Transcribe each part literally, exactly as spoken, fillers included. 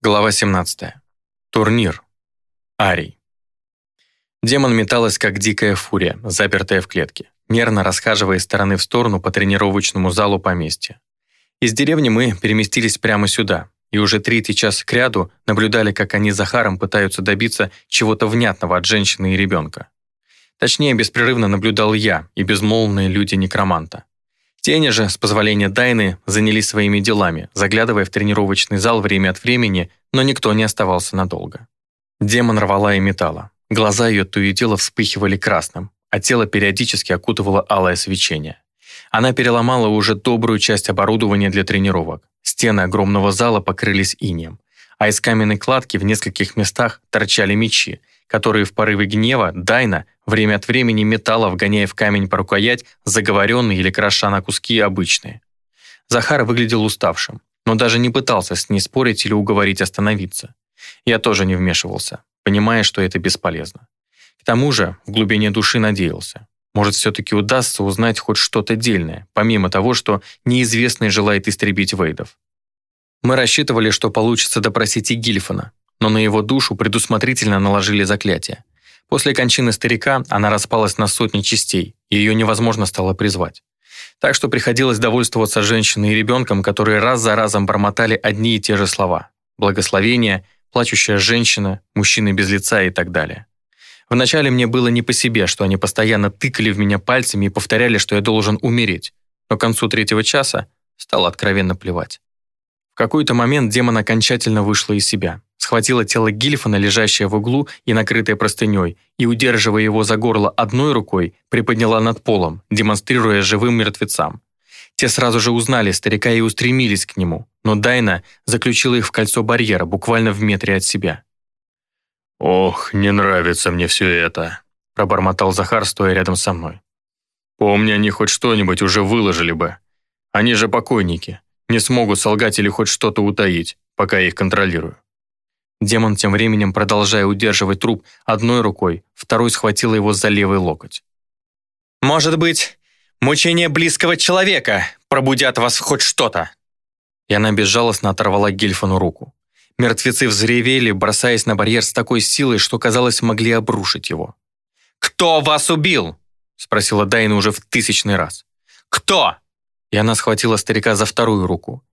Глава семнадцатая. Турнир. Арий. Демон металась, как дикая фурия, запертая в клетке, нервно расхаживая из стороны в сторону по тренировочному залу поместья. Из деревни мы переместились прямо сюда, и уже третий час кряду наблюдали, как они с Захаром пытаются добиться чего-то внятного от женщины и ребенка. Точнее, беспрерывно наблюдал я и безмолвные люди некроманта. Тени же, с позволения Дайны, занялись своими делами, заглядывая в тренировочный зал время от времени, но никто не оставался надолго. Демон рвала и металла. Глаза ее то и дело вспыхивали красным, а тело периодически окутывало алое свечение. Она переломала уже добрую часть оборудования для тренировок. Стены огромного зала покрылись инеем, а из каменной кладки в нескольких местах торчали мечи, которые в порыве гнева Дайна время от времени металла, вгоняя в камень по рукоять, заговоренные или кроша на куски обычные. Захар выглядел уставшим, но даже не пытался с ней спорить или уговорить остановиться. Я тоже не вмешивался, понимая, что это бесполезно. К тому же в глубине души надеялся. Может, все-таки удастся узнать хоть что-то дельное, помимо того, что неизвестный желает истребить Вейдов. Мы рассчитывали, что получится допросить и Гильфана, но на его душу предусмотрительно наложили заклятие. После кончины старика она распалась на сотни частей, и ее невозможно стало призвать. Так что приходилось довольствоваться женщиной и ребенком, которые раз за разом бормотали одни и те же слова. Благословение, плачущая женщина, мужчины без лица и так далее. Вначале мне было не по себе, что они постоянно тыкали в меня пальцами и повторяли, что я должен умереть, но к концу третьего часа стало откровенно плевать. В какой-то момент демон окончательно вышла из себя, схватила тело Гильфана, лежащее в углу и накрытое простыней, и, удерживая его за горло одной рукой, приподняла над полом, демонстрируя живым мертвецам. Те сразу же узнали старика и устремились к нему, но Дайна заключила их в кольцо барьера, буквально в метре от себя. «Ох, не нравится мне все это», – пробормотал Захар, стоя рядом со мной. «Помни, они хоть что-нибудь уже выложили бы. Они же покойники. Не смогут солгать или хоть что-то утаить, пока я их контролирую». Демон тем временем, продолжая удерживать труп одной рукой, второй схватила его за левый локоть. «Может быть, мучения близкого человека пробудят вас хоть что-то?» И она безжалостно оторвала Гильфану руку. Мертвецы взревели, бросаясь на барьер с такой силой, что, казалось, могли обрушить его. «Кто вас убил?» – спросила Дайна уже в тысячный раз. «Кто?» И она схватила старика за вторую руку.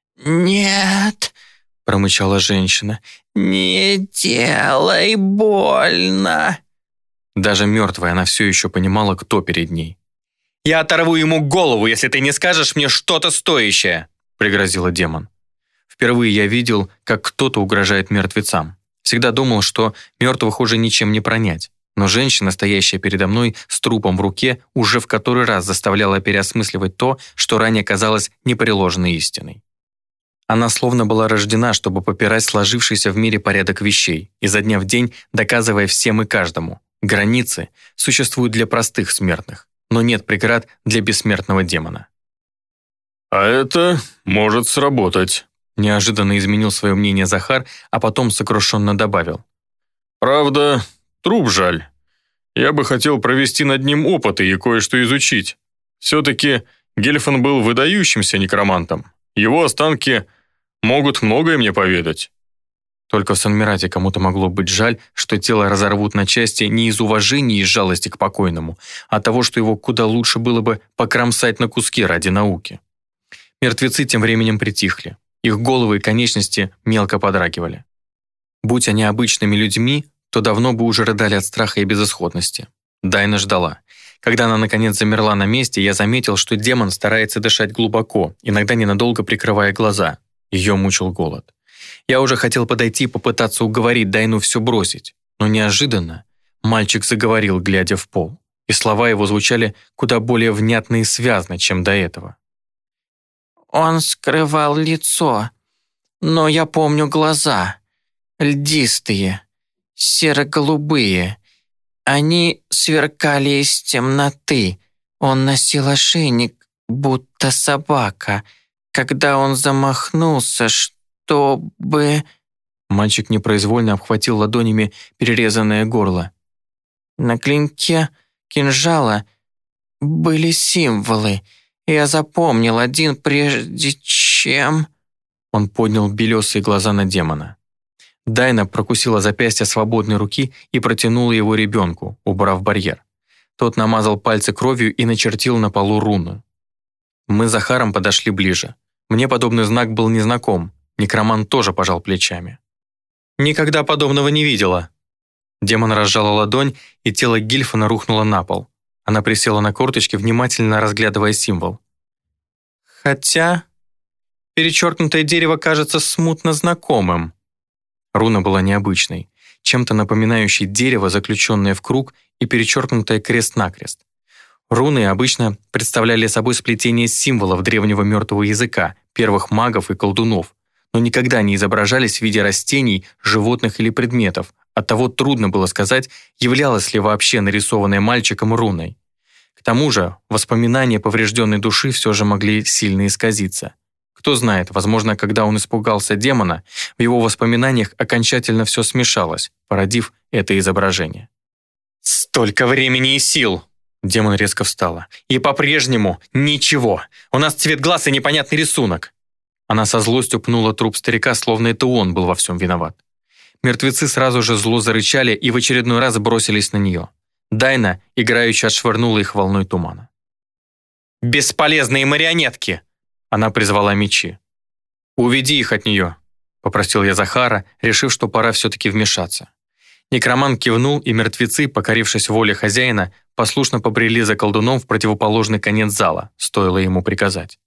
«Нет», – промычала женщина, – «не делай больно». Даже мертвая она все еще понимала, кто перед ней. «Я оторву ему голову, если ты не скажешь мне что-то стоящее», – пригрозила демон. Впервые я видел, как кто-то угрожает мертвецам. Всегда думал, что мертвых уже ничем не пронять. Но женщина, стоящая передо мной с трупом в руке, уже в который раз заставляла переосмысливать то, что ранее казалось непреложной истиной. Она словно была рождена, чтобы попирать сложившийся в мире порядок вещей, изо дня в день доказывая всем и каждому: границы существуют для простых смертных, но нет преград для бессмертного демона. «А это может сработать», – неожиданно изменил свое мнение Захар, а потом сокрушенно добавил. «Правда, труп жаль. Я бы хотел провести над ним опыты и кое-что изучить. Все-таки Гильфан был выдающимся некромантом. Его останки могут многое мне поведать». Только в Санмирате кому-то могло быть жаль, что тело разорвут на части не из уважения и жалости к покойному, а от того, что его куда лучше было бы покромсать на куски ради науки. Мертвецы тем временем притихли. Их головы и конечности мелко подрагивали. Будь они обычными людьми, то давно бы уже рыдали от страха и безысходности. Дайна ждала. Когда она наконец замерла на месте, я заметил, что демон старается дышать глубоко, иногда ненадолго прикрывая глаза. Ее мучил голод. Я уже хотел подойти и попытаться уговорить Дайну все бросить, но неожиданно мальчик заговорил, глядя в пол, и слова его звучали куда более внятно и связно, чем до этого. «Он скрывал лицо, но я помню глаза, льдистые, серо-голубые. Они сверкали из темноты. Он носил ошейник, будто собака. Когда он замахнулся, чтобы...» Мальчик непроизвольно обхватил ладонями перерезанное горло. «На клинке кинжала были символы. Я запомнил один, прежде чем...» Он поднял белесые глаза на демона. Дайна прокусила запястье свободной руки и протянула его ребенку, убрав барьер. Тот намазал пальцы кровью и начертил на полу руну. Мы с Захаром подошли ближе. Мне подобный знак был незнаком. Некромант тоже пожал плечами. «Никогда подобного не видела». Демон разжала ладонь, и тело Гильфана рухнуло на пол. Она присела на корточки, внимательно разглядывая символ. «Хотя перечеркнутое дерево кажется смутно знакомым». Руна была необычной, чем-то напоминающей дерево, заключенное в круг и перечеркнутое крест-накрест. Руны обычно представляли собой сплетение символов древнего мертвого языка, первых магов и колдунов, но никогда не изображались в виде растений, животных или предметов. Оттого трудно было сказать, являлась ли вообще нарисованная мальчиком руной. К тому же воспоминания поврежденной души все же могли сильно исказиться. Кто знает, возможно, когда он испугался демона, в его воспоминаниях окончательно все смешалось, породив это изображение. «Столько времени и сил!» Демон резко встала. «И по-прежнему ничего! У нас цвет глаз и непонятный рисунок!» Она со злостью пнула труп старика, словно это он был во всем виноват. Мертвецы сразу же зло зарычали и в очередной раз бросились на нее. Дайна играюще отшвырнула их волной тумана. «Бесполезные марионетки!» Она призвала мечи. «Уведи их от нее», — попросил я Захара, решив, что пора все-таки вмешаться. Некромант кивнул, и мертвецы, покорившись воле хозяина, послушно побрели за колдуном в противоположный конец зала, стоило ему приказать.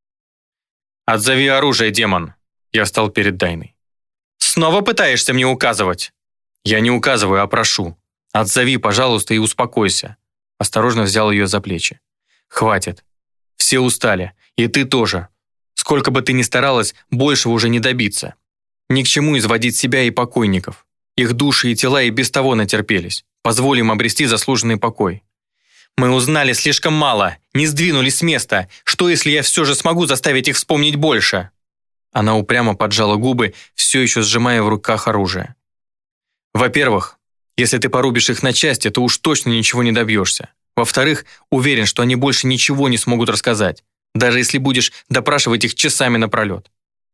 «Отзови оружие, демон!» Я встал перед Дайной. «Снова пытаешься мне указывать?» «Я не указываю, а прошу. Отзови, пожалуйста, и успокойся». Осторожно взял ее за плечи. «Хватит. Все устали. И ты тоже. Сколько бы ты ни старалась, большего уже не добиться. Ни к чему изводить себя и покойников. Их души и тела и без того натерпелись. Позволь им обрести заслуженный покой. Мы узнали слишком мало, не сдвинулись с места. Что, если я все же смогу заставить их вспомнить больше?» Она упрямо поджала губы, все еще сжимая в руках оружие. «Во-первых, если ты порубишь их на части, то уж точно ничего не добьешься. Во-вторых, уверен, что они больше ничего не смогут рассказать, даже если будешь допрашивать их часами напролет.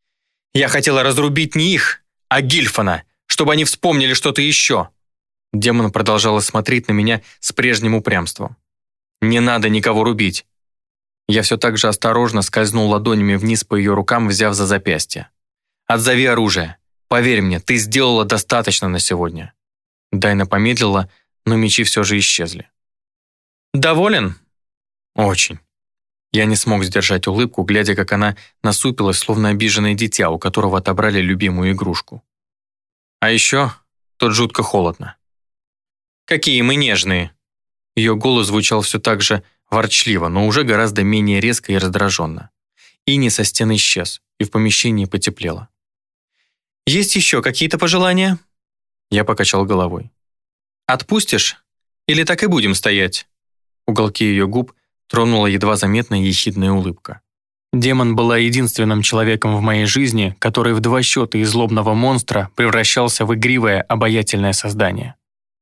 Я хотела разрубить не их, а Гильфана, чтобы они вспомнили что-то еще». Демон продолжала смотреть на меня с прежним упрямством. «Не надо никого рубить». Я все так же осторожно скользнул ладонями вниз по ее рукам, взяв за запястье. «Отзови оружие. Поверь мне, ты сделала достаточно на сегодня». Дайна помедлила, но мечи все же исчезли. «Доволен?» «Очень». Я не смог сдержать улыбку, глядя, как она насупилась, словно обиженное дитя, у которого отобрали любимую игрушку. «А еще тут жутко холодно». «Какие мы нежные!» Ее голос звучал все так же ворчливо, но уже гораздо менее резко и раздраженно. Иней со стен исчез, и в помещении потеплело. «Есть еще какие-то пожелания?» Я покачал головой. «Отпустишь? Или так и будем стоять?» Уголки ее губ тронула едва заметная ехидная улыбка. Демон была единственным человеком в моей жизни, который в два счета из злобного монстра превращался в игривое, обаятельное создание.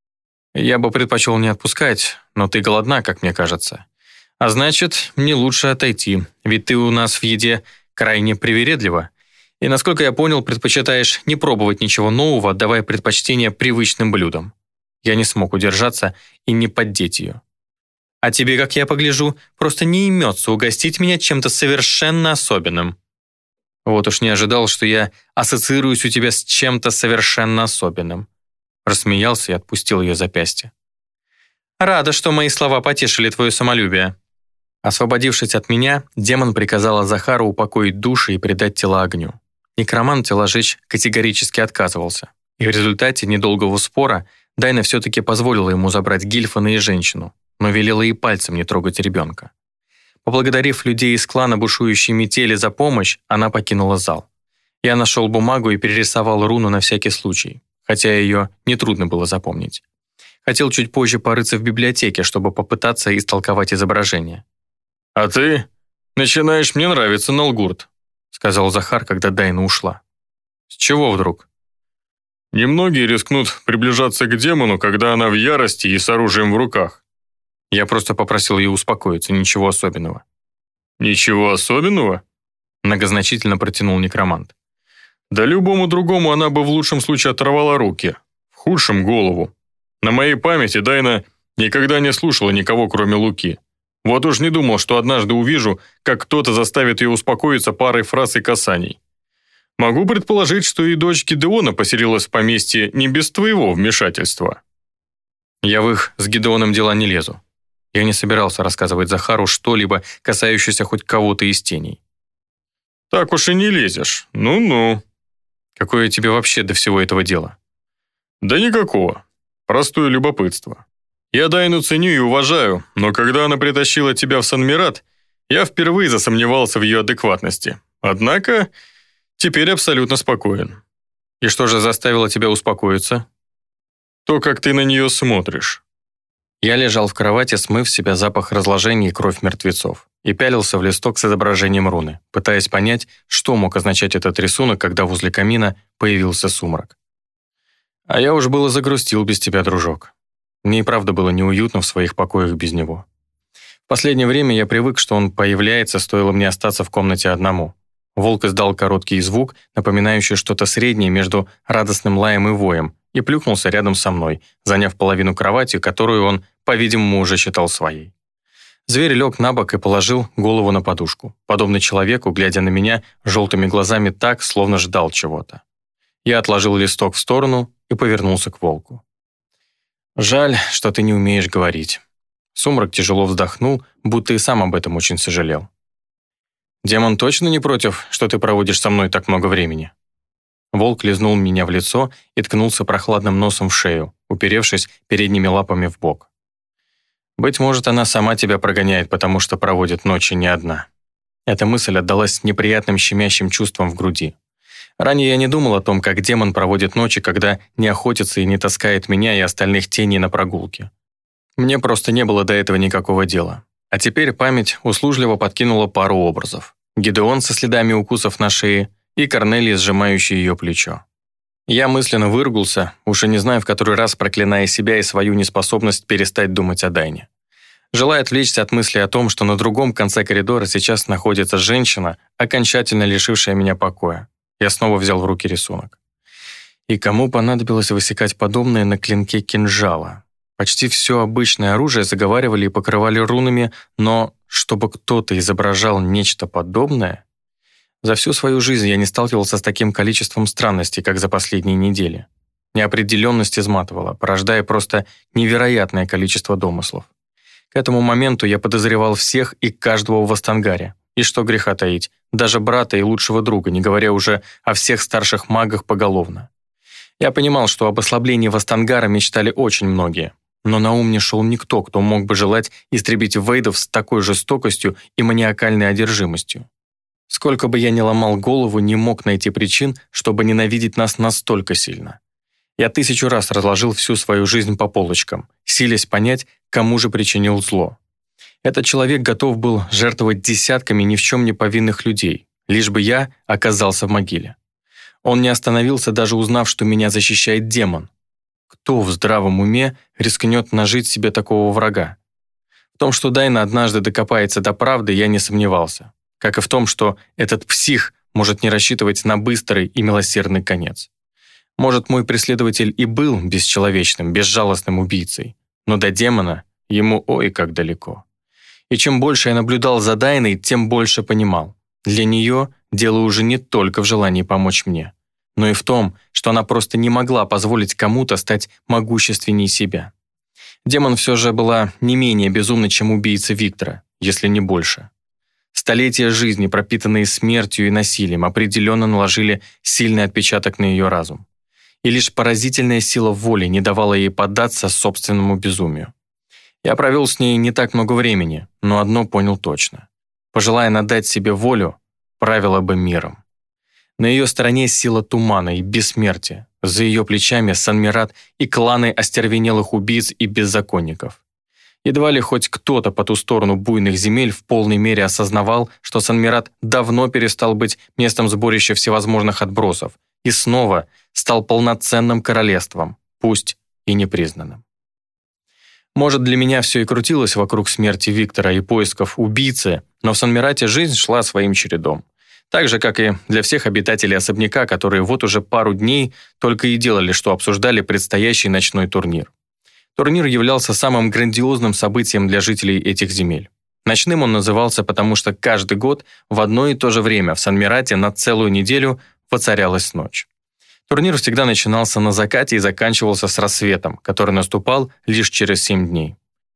«Я бы предпочел не отпускать, но ты голодна, как мне кажется. А значит, мне лучше отойти, ведь ты у нас в еде крайне привередлива. И, насколько я понял, предпочитаешь не пробовать ничего нового, отдавая предпочтение привычным блюдам». Я не смог удержаться и не поддеть ее. «А тебе, как я погляжу, просто не имется угостить меня чем-то совершенно особенным». «Вот уж не ожидал, что я ассоциируюсь у тебя с чем-то совершенно особенным». Рассмеялся и отпустил ее запястье. «Рада, что мои слова потешили твое самолюбие». Освободившись от меня, демон приказала Захару упокоить души и предать тела огню. Некромант тела жечь категорически отказывался. И в результате недолгого спора Дайна все-таки позволила ему забрать Гильфана и женщину, но велела и пальцем не трогать ребенка. Поблагодарив людей из клана бушующей метели за помощь, она покинула зал. Я нашел бумагу и перерисовал руну на всякий случай, хотя ее нетрудно было запомнить. Хотел чуть позже порыться в библиотеке, чтобы попытаться истолковать изображение. «А ты начинаешь мне нравиться, Налгурт», сказал Захар, когда Дайна ушла. «С чего вдруг?» «Немногие рискнут приближаться к демону, когда она в ярости и с оружием в руках». Я просто попросил ее успокоиться, ничего особенного. «Ничего особенного?» Многозначительно протянул некромант. Да любому другому она бы в лучшем случае оторвала руки, в худшем — голову. На моей памяти Дайна никогда не слушала никого, кроме Луки. Вот уж не думал, что однажды увижу, как кто-то заставит ее успокоиться парой фраз и касаний. Могу предположить, что и дочь Гидеона поселилась в поместье не без твоего вмешательства. Я в их с Гидеоном дела не лезу. Я не собирался рассказывать Захару что-либо, касающееся хоть кого-то из теней. Так уж и не лезешь. Ну-ну. Какое тебе вообще до всего этого дела? Да никакого. Простое любопытство. Я Дайну ценю и уважаю, но когда она притащила тебя в Сан-Мират, я впервые засомневался в ее адекватности. Однако теперь абсолютно спокоен. И что же заставило тебя успокоиться? То, как ты на нее смотришь. Я лежал в кровати, смыв в себя запах разложения и кровь мертвецов, и пялился в листок с изображением руны, пытаясь понять, что мог означать этот рисунок, когда возле камина появился сумрак. А я уж было загрустил без тебя, дружок. Мне и правда было неуютно в своих покоях без него. В последнее время я привык, что он появляется, стоило мне остаться в комнате одному. Волк издал короткий звук, напоминающий что-то среднее между радостным лаем и воем, и плюхнулся рядом со мной, заняв половину кровати, которую он, по-видимому, уже считал своей. Зверь лег на бок и положил голову на подушку, подобно человеку, глядя на меня желтыми глазами так, словно ждал чего-то. Я отложил листок в сторону и повернулся к волку. «Жаль, что ты не умеешь говорить». Сумрак тяжело вздохнул, будто и сам об этом очень сожалел. «Демон точно не против, что ты проводишь со мной так много времени?» Волк лизнул меня в лицо и ткнулся прохладным носом в шею, уперевшись передними лапами в бок. «Быть может, она сама тебя прогоняет, потому что проводит ночи не одна». Эта мысль отдалась неприятным щемящим чувством в груди. Ранее я не думал о том, как демон проводит ночи, когда не охотится и не таскает меня и остальных теней на прогулки. Мне просто не было до этого никакого дела. А теперь память услужливо подкинула пару образов. Гидеон со следами укусов на шее и Корнелий, сжимающий ее плечо. Я мысленно выругался, уж и не знаю в который раз проклиная себя и свою неспособность перестать думать о Дайне. Желая отвлечься от мысли о том, что на другом конце коридора сейчас находится женщина, окончательно лишившая меня покоя. Я снова взял в руки рисунок. И кому понадобилось высекать подобное на клинке кинжала? Почти все обычное оружие заговаривали и покрывали рунами, но чтобы кто-то изображал нечто подобное? За всю свою жизнь я не сталкивался с таким количеством странностей, как за последние недели. Неопределенность изматывала, порождая просто невероятное количество домыслов. К этому моменту я подозревал всех и каждого в Астангаре. И что греха таить, даже брата и лучшего друга, не говоря уже о всех старших магах поголовно. Я понимал, что об ослаблении Вастангара мечтали очень многие, но на ум не шел никто, кто мог бы желать истребить вейдов с такой жестокостью и маниакальной одержимостью. Сколько бы я ни ломал голову, не мог найти причин, чтобы ненавидеть нас настолько сильно. Я тысячу раз разложил всю свою жизнь по полочкам, силясь понять, кому же причинил зло. Этот человек готов был жертвовать десятками ни в чем не повинных людей, лишь бы я оказался в могиле. Он не остановился, даже узнав, что меня защищает демон. Кто в здравом уме рискнет нажить себе такого врага? В том, что Дайна однажды докопается до правды, я не сомневался. Как и в том, что этот псих может не рассчитывать на быстрый и милосердный конец. Может, мой преследователь и был бесчеловечным, безжалостным убийцей, но до демона ему ой как далеко. И чем больше я наблюдал за Дайной, тем больше понимал. Для нее дело уже не только в желании помочь мне, но и в том, что она просто не могла позволить кому-то стать могущественней себя. Демон все же была не менее безумна, чем убийца Виктора, если не больше. Столетия жизни, пропитанные смертью и насилием, определенно наложили сильный отпечаток на ее разум. И лишь поразительная сила воли не давала ей поддаться собственному безумию. Я провел с ней не так много времени, но одно понял точно. Пожелая надать себе волю, правила бы миром. На ее стороне сила тумана и бессмертия, за ее плечами Сан-Мират и кланы остервенелых убийц и беззаконников. Едва ли хоть кто-то по ту сторону буйных земель в полной мере осознавал, что Сан-Мират давно перестал быть местом сборища всевозможных отбросов и снова стал полноценным королевством, пусть и непризнанным. Может, для меня все и крутилось вокруг смерти Виктора и поисков убийцы, но в Сан-Мирате жизнь шла своим чередом. Так же, как и для всех обитателей особняка, которые вот уже пару дней только и делали, что обсуждали предстоящий ночной турнир. Турнир являлся самым грандиозным событием для жителей этих земель. Ночным он назывался, потому что каждый год в одно и то же время в Сан-Мирате на целую неделю воцарялась ночь. Турнир всегда начинался на закате и заканчивался с рассветом, который наступал лишь через семь дней.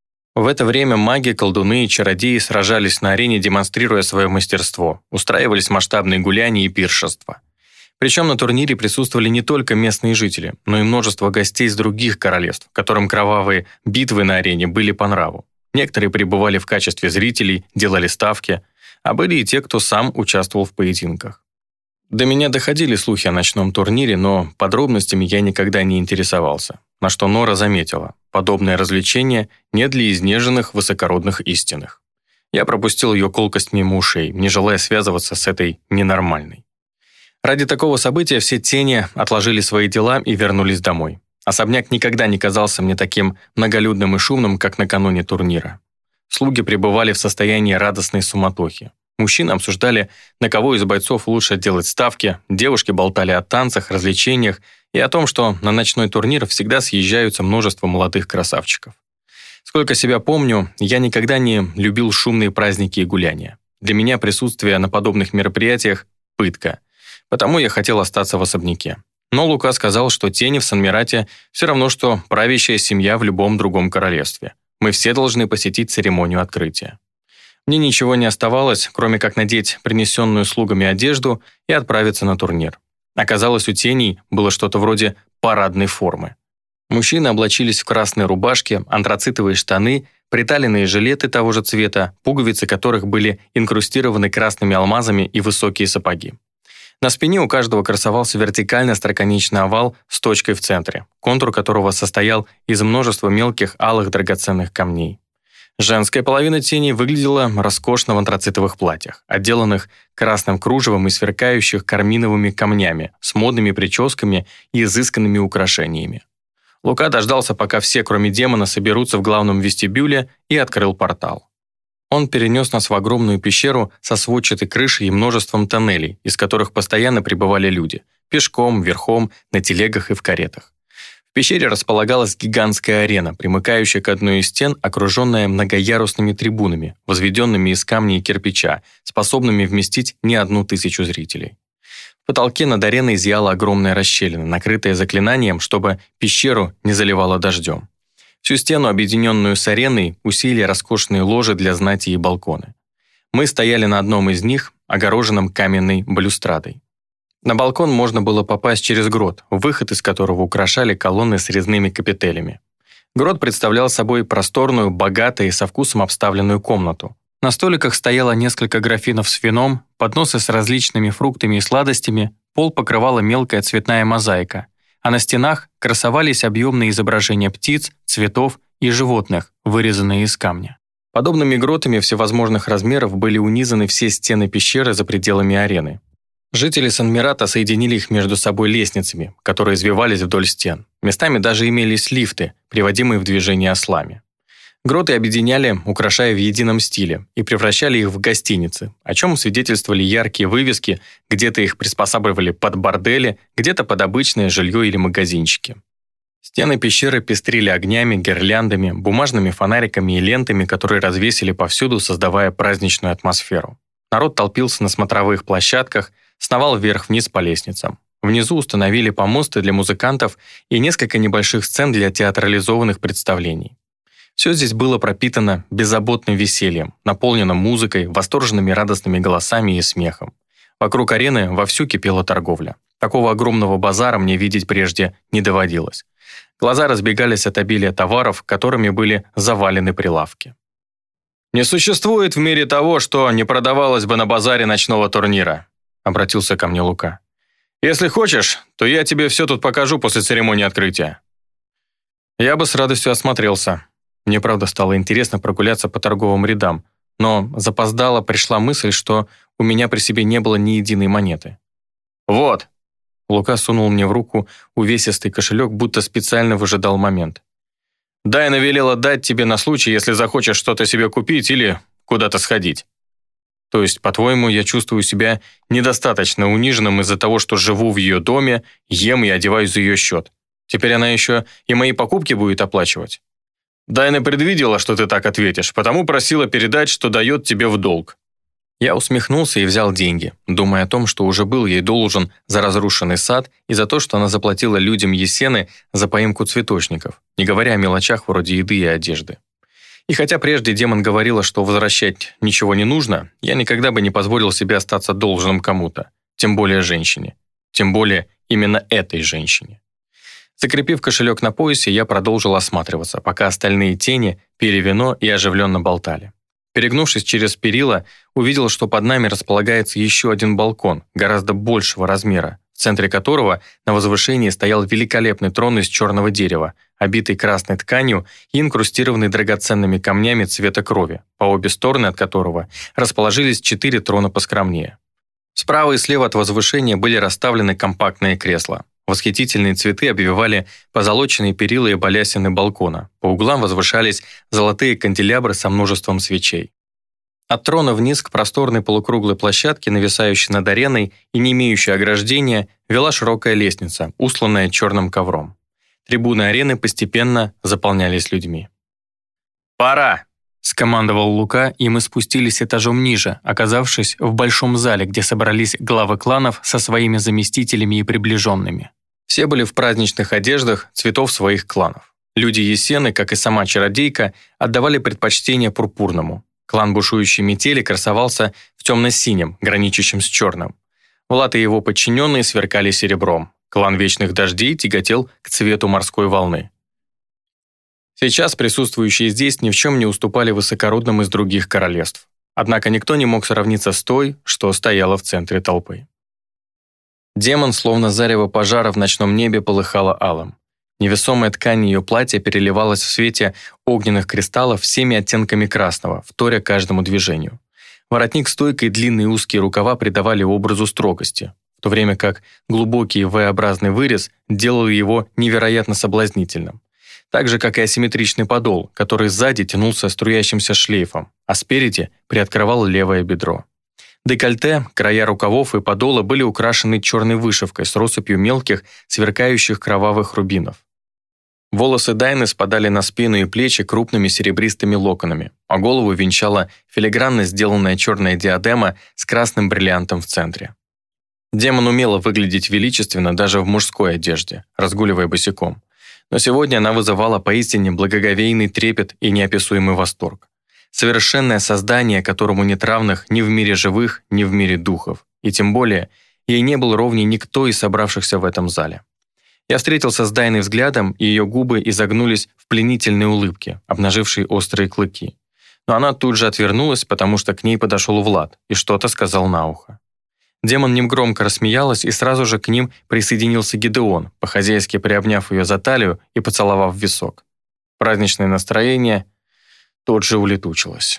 В это время маги, колдуны и чародеи сражались на арене, демонстрируя свое мастерство, устраивались масштабные гуляния и пиршества. Причем на турнире присутствовали не только местные жители, но и множество гостей из других королевств, которым кровавые битвы на арене были по нраву. Некоторые пребывали в качестве зрителей, делали ставки, а были и те, кто сам участвовал в поединках. До меня доходили слухи о ночном турнире, но подробностями я никогда не интересовался, на что Нора заметила: подобное развлечение не для изнеженных высокородных истинных. Я пропустил ее колкость мимо ушей, не желая связываться с этой ненормальной. Ради такого события все тени отложили свои дела и вернулись домой. Особняк никогда не казался мне таким многолюдным и шумным, как накануне турнира. Слуги пребывали в состоянии радостной суматохи. Мужчины обсуждали, на кого из бойцов лучше делать ставки, девушки болтали о танцах, развлечениях и о том, что на ночной турнир всегда съезжаются множество молодых красавчиков. Сколько себя помню, я никогда не любил шумные праздники и гуляния. Для меня присутствие на подобных мероприятиях – пытка. Потому я хотел остаться в особняке. Но Лука сказал, что тени в Сан-Мирате все равно, что правящая семья в любом другом королевстве. Мы все должны посетить церемонию открытия. Мне ничего не оставалось, кроме как надеть принесенную слугами одежду и отправиться на турнир. Оказалось, у теней было что-то вроде парадной формы. Мужчины облачились в красные рубашки, антрацитовые штаны, приталенные жилеты того же цвета, пуговицы которых были инкрустированы красными алмазами, и высокие сапоги. На спине у каждого красовался вертикальный остроконечный овал с точкой в центре, контур которого состоял из множества мелких алых драгоценных камней. Женская половина теней выглядела роскошно в антрацитовых платьях, отделанных красным кружевом и сверкающих карминовыми камнями, с модными прическами и изысканными украшениями. Лука дождался, пока все, кроме демона, соберутся в главном вестибюле, и открыл портал. Он перенес нас в огромную пещеру со сводчатой крышей и множеством тоннелей, из которых постоянно прибывали люди – пешком, верхом, на телегах и в каретах. В пещере располагалась гигантская арена, примыкающая к одной из стен, окруженная многоярусными трибунами, возведенными из камня и кирпича, способными вместить не одну тысячу зрителей. В потолке над ареной зияла огромная расщелина, накрытая заклинанием, чтобы пещеру не заливало дождем. Всю стену, объединенную с ареной, усилили роскошные ложи для знати и балконы. Мы стояли на одном из них, огороженном каменной балюстрадой. На балкон можно было попасть через грот, выход из которого украшали колонны с резными капителями. Грот представлял собой просторную, богатую и со вкусом обставленную комнату. На столиках стояло несколько графинов с вином, подносы с различными фруктами и сладостями, пол покрывала мелкая цветная мозаика, а на стенах красовались объемные изображения птиц, цветов и животных, вырезанные из камня. Подобными гротами всевозможных размеров были унизаны все стены пещеры за пределами арены. Жители Сан-Мирата соединили их между собой лестницами, которые извивались вдоль стен. Местами даже имелись лифты, приводимые в движение ослами. Гроты объединяли, украшая в едином стиле, и превращали их в гостиницы, о чем свидетельствовали яркие вывески, где-то их приспосабливали под бордели, где-то под обычное жилье или магазинчики. Стены пещеры пестрили огнями, гирляндами, бумажными фонариками и лентами, которые развесили повсюду, создавая праздничную атмосферу. Народ толпился на смотровых площадках, сновал вверх-вниз по лестницам. Внизу установили помосты для музыкантов и несколько небольших сцен для театрализованных представлений. Все здесь было пропитано беззаботным весельем, наполнено музыкой, восторженными радостными голосами и смехом. Вокруг арены вовсю кипела торговля. Такого огромного базара мне видеть прежде не доводилось. Глаза разбегались от обилия товаров, которыми были завалены прилавки. «Не существует в мире того, что не продавалось бы на базаре ночного турнира», обратился ко мне Лука. «Если хочешь, то я тебе все тут покажу после церемонии открытия». Я бы с радостью осмотрелся. Мне, правда, стало интересно прогуляться по торговым рядам, но запоздало пришла мысль, что у меня при себе не было ни единой монеты. «Вот!» Лука сунул мне в руку увесистый кошелек, будто специально выжидал момент. «Дайна велела дать тебе на случай, если захочешь что-то себе купить или куда-то сходить». То есть, по-твоему, я чувствую себя недостаточно униженным из-за того, что живу в ее доме, ем и одеваюсь за ее счет. Теперь она еще и мои покупки будет оплачивать? Дайна предвидела, что ты так ответишь, потому просила передать, что дает тебе в долг. Я усмехнулся и взял деньги, думая о том, что уже был ей должен за разрушенный сад и за то, что она заплатила людям Есены за поимку цветочников, не говоря о мелочах вроде еды и одежды. И хотя прежде демон говорила, что возвращать ничего не нужно, я никогда бы не позволил себе остаться должным кому-то, тем более женщине, тем более именно этой женщине. Закрепив кошелек на поясе, я продолжил осматриваться, пока остальные тени пили вино и оживленно болтали. Перегнувшись через перила, увидел, что под нами располагается еще один балкон, гораздо большего размера, в центре которого на возвышении стоял великолепный трон из черного дерева, обитый красной тканью и инкрустированный драгоценными камнями цвета крови, по обе стороны от которого расположились четыре трона поскромнее. Справа и слева от возвышения были расставлены компактные кресла. Восхитительные цветы обвивали позолоченные перила и балясины балкона. По углам возвышались золотые канделябры со множеством свечей. От трона вниз к просторной полукруглой площадке, нависающей над ареной и не имеющей ограждения, вела широкая лестница, устланная черным ковром. Трибуны арены постепенно заполнялись людьми. «Пора!» – скомандовал Лука, и мы спустились этажом ниже, оказавшись в большом зале, где собрались главы кланов со своими заместителями и приближенными. Все были в праздничных одеждах цветов своих кланов. Люди Есены, как и сама чародейка, отдавали предпочтение пурпурному. Клан бушующей метели красовался в темно-синем, граничащем с черным. Влад и его подчиненные сверкали серебром. Клан Вечных Дождей тяготел к цвету морской волны. Сейчас присутствующие здесь ни в чем не уступали высокородным из других королевств. Однако никто не мог сравниться с той, что стояла в центре толпы. Демон, словно зарево пожара в ночном небе, полыхала алым. Невесомая ткань ее платья переливалась в свете огненных кристаллов всеми оттенками красного, вторя каждому движению. Воротник стойкой, длинные узкие рукава придавали образу строгости, в то время как глубокий V-образный вырез делал его невероятно соблазнительным. Так же, как и асимметричный подол, который сзади тянулся струящимся шлейфом, а спереди приоткрывал левое бедро. Декольте, края рукавов и подола были украшены черной вышивкой с россыпью мелких, сверкающих кровавых рубинов. Волосы Дайны спадали на спину и плечи крупными серебристыми локонами, а голову венчала филигранно сделанная черная диадема с красным бриллиантом в центре. Демон умела выглядеть величественно даже в мужской одежде, разгуливая босиком. Но сегодня она вызывала поистине благоговейный трепет и неописуемый восторг. Совершенное создание, которому нет равных ни в мире живых, ни в мире духов. И тем более, ей не был ровней никто из собравшихся в этом зале. Я встретился с Дайной взглядом, и ее губы изогнулись в пленительной улыбке, обнажившей острые клыки. Но она тут же отвернулась, потому что к ней подошел Влад и что-то сказал на ухо. Демон негромко рассмеялась, и сразу же к ним присоединился Гидеон, по-хозяйски приобняв ее за талию и поцеловав в висок. Праздничное настроение тут же улетучилось.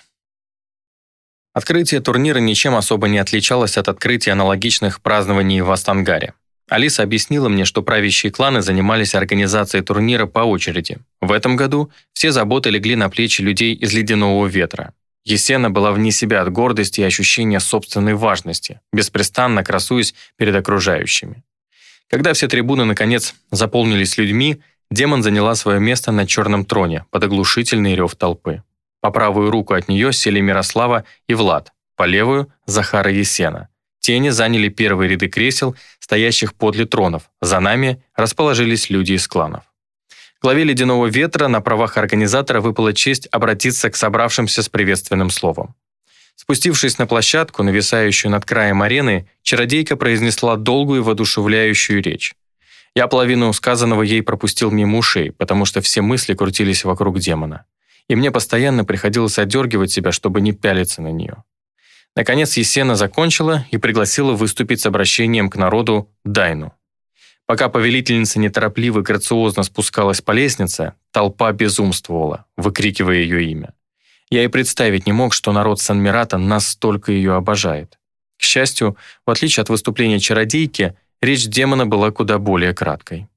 Открытие турнира ничем особо не отличалось от открытия аналогичных празднований в Астангаре. Алиса объяснила мне, что правящие кланы занимались организацией турнира по очереди. В этом году все заботы легли на плечи людей из Ледяного Ветра. Есена была вне себя от гордости и ощущения собственной важности, беспрестанно красуясь перед окружающими. Когда все трибуны, наконец, заполнились людьми, демон заняла свое место на черном троне под оглушительный рев толпы. По правую руку от нее сели Мирослава и Влад, по левую – Захар и Есена. Тени заняли первые ряды кресел, стоящих подле тронов. За нами расположились люди из кланов. Главе Ледяного Ветра на правах организатора выпала честь обратиться к собравшимся с приветственным словом. Спустившись на площадку, нависающую над краем арены, чародейка произнесла долгую и воодушевляющую речь. Я половину сказанного ей пропустил мимо ушей, потому что все мысли крутились вокруг демона. И мне постоянно приходилось отдергивать себя, чтобы не пялиться на нее. Наконец Есена закончила и пригласила выступить с обращением к народу Дайну. Пока повелительница неторопливо и грациозно спускалась по лестнице, толпа безумствовала, выкрикивая ее имя. Я и представить не мог, что народ Санмирата настолько ее обожает. К счастью, в отличие от выступления чародейки, речь демона была куда более краткой.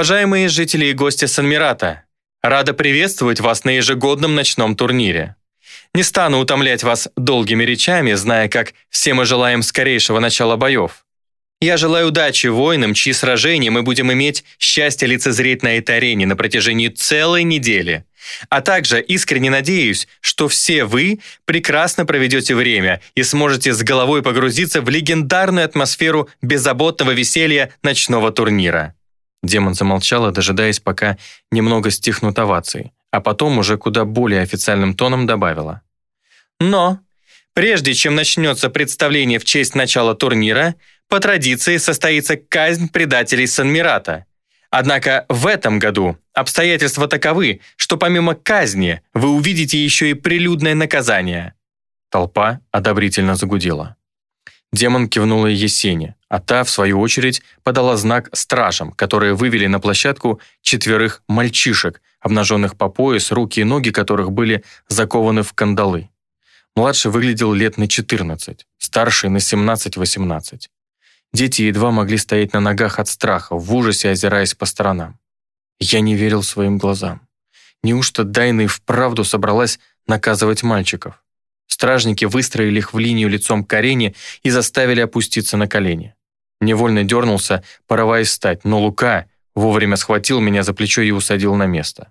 «Уважаемые жители и гости Санмирата, рада приветствовать вас на ежегодном ночном турнире. Не стану утомлять вас долгими речами, зная, как все мы желаем скорейшего начала боев. Я желаю удачи воинам, чьи сражения мы будем иметь счастье лицезреть на этой арене на протяжении целой недели. А также искренне надеюсь, что все вы прекрасно проведете время и сможете с головой погрузиться в легендарную атмосферу беззаботного веселья ночного турнира». Демон замолчала, дожидаясь, пока немного стихнут овации, а потом уже куда более официальным тоном добавила: «Но прежде чем начнется представление в честь начала турнира, по традиции состоится казнь предателей Санмирата. Однако в этом году обстоятельства таковы, что помимо казни вы увидите еще и прилюдное наказание». Толпа одобрительно загудела. Демон кивнула Есене, а та, в свою очередь, подала знак стражам, которые вывели на площадку четверых мальчишек, обнаженных по пояс, руки и ноги которых были закованы в кандалы. Младший выглядел лет на четырнадцать, старший на семнадцать-восемнадцать. Дети едва могли стоять на ногах от страха, в ужасе озираясь по сторонам. Я не верил своим глазам. Неужто Дайна и вправду собралась наказывать мальчиков? Стражники выстроили их в линию лицом к арене и заставили опуститься на колени. Невольно дернулся, порываясь встать, но Лука вовремя схватил меня за плечо и усадил на место.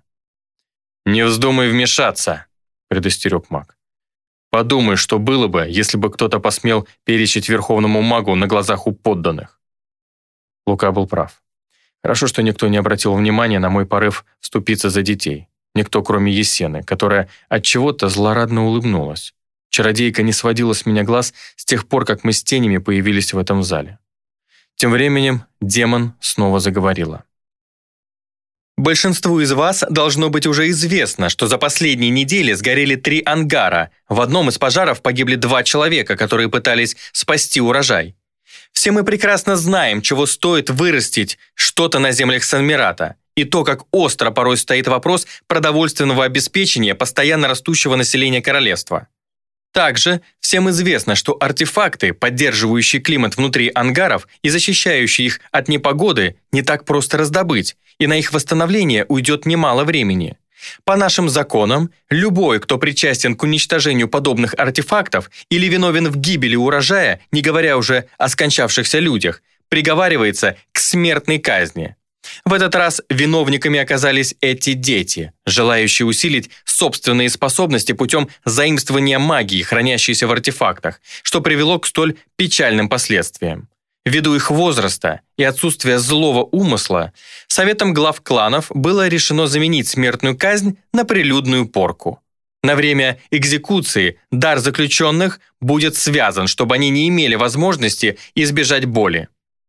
«Не вздумай вмешаться», — предостерег маг. «Подумай, что было бы, если бы кто-то посмел перечить верховному магу на глазах у подданных». Лука был прав. Хорошо, что никто не обратил внимания на мой порыв вступиться за детей. Никто, кроме Есены, которая отчего-то злорадно улыбнулась. Чародейка не сводила с меня глаз с тех пор, как мы с тенями появились в этом зале. Тем временем демон снова заговорила. «Большинству из вас должно быть уже известно, что за последние недели сгорели три ангара. В одном из пожаров погибли два человека, которые пытались спасти урожай. Все мы прекрасно знаем, чего стоит вырастить что-то на землях Санмирата, и то, как остро порой стоит вопрос продовольственного обеспечения постоянно растущего населения королевства. Также всем известно, что артефакты, поддерживающие климат внутри ангаров и защищающие их от непогоды, не так просто раздобыть, и на их восстановление уйдет немало времени. По нашим законам, любой, кто причастен к уничтожению подобных артефактов или виновен в гибели урожая, не говоря уже о скончавшихся людях, приговаривается к смертной казни. В этот раз виновниками оказались эти дети, желающие усилить собственные способности путем заимствования магии, хранящейся в артефактах, что привело к столь печальным последствиям. Ввиду их возраста и отсутствия злого умысла, советом глав кланов было решено заменить смертную казнь на прилюдную порку. На время экзекуции дар заключенных будет связан, чтобы они не имели возможности избежать боли.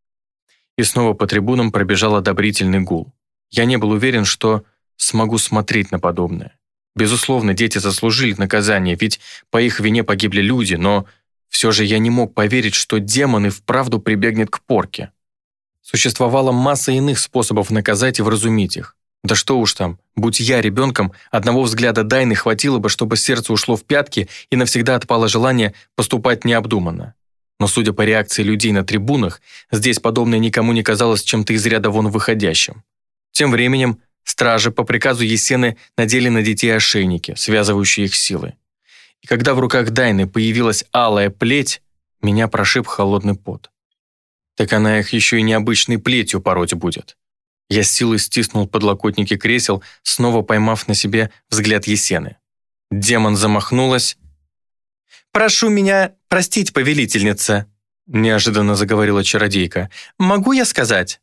И снова по трибунам пробежал одобрительный гул. Я не был уверен, что смогу смотреть на подобное. Безусловно, дети заслужили наказание, ведь по их вине погибли люди, но все же я не мог поверить, что демон и вправду прибегнет к порке. Существовала масса иных способов наказать и вразумить их. Да что уж там, будь я ребенком, одного взгляда Дайны хватило бы, чтобы сердце ушло в пятки и навсегда отпало желание поступать необдуманно. Но, судя по реакции людей на трибунах, здесь подобное никому не казалось чем-то из ряда вон выходящим. Тем временем стражи по приказу Есены надели на детей ошейники, связывающие их силы. И когда в руках Дайны появилась алая плеть, меня прошиб холодный пот. Так она их еще и необычной плетью пороть будет. Я с силой стиснул подлокотники кресел, снова поймав на себе взгляд Есены. Демон замахнулась. «Прошу меня простить, повелительница», — неожиданно заговорила чародейка. «Могу я сказать?»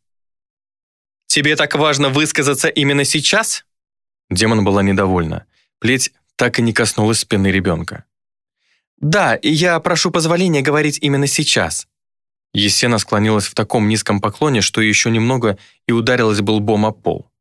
«Тебе так важно высказаться именно сейчас?» Демон была недовольна. Плеть так и не коснулась спины ребенка. «Да, я прошу позволения говорить именно сейчас». Есена склонилась в таком низком поклоне, что еще немного и ударилась бы лбом о пол.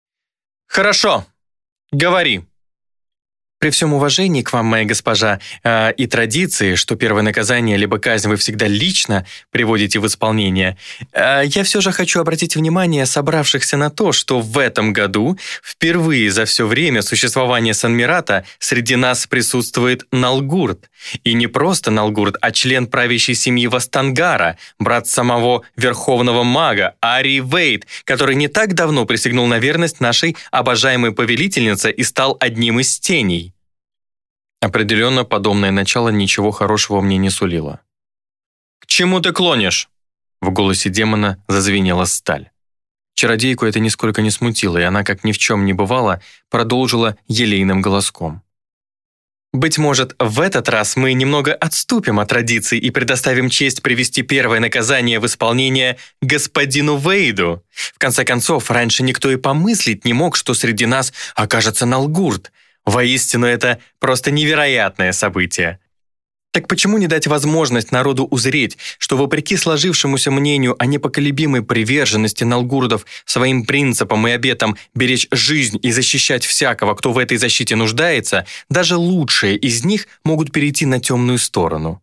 «Хорошо, говори». «При всем уважении к вам, моя госпожа, э, и традиции, что первое наказание либо казнь вы всегда лично приводите в исполнение, э, я все же хочу обратить внимание собравшихся на то, что в этом году впервые за все время существования Санмирата среди нас присутствует Налгурт. И не просто Налгурт, а член правящей семьи Вастангара, брат самого верховного мага Арии Вейд, который не так давно присягнул на верность нашей обожаемой повелительнице и стал одним из теней». Определенно, подобное начало ничего хорошего мне не сулило. «К чему ты клонишь?» В голосе демона зазвенела сталь. Чародейку это нисколько не смутило, и она, как ни в чем не бывало, продолжила елейным голоском. «Быть может, в этот раз мы немного отступим от традиций и предоставим честь привести первое наказание в исполнение господину Вейду. В конце концов, раньше никто и помыслить не мог, что среди нас окажется Налгурт. Воистину, это просто невероятное событие. Так почему не дать возможность народу узреть, что вопреки сложившемуся мнению о непоколебимой приверженности налгурдов своим принципам и обетам беречь жизнь и защищать всякого, кто в этой защите нуждается, даже лучшие из них могут перейти на темную сторону?»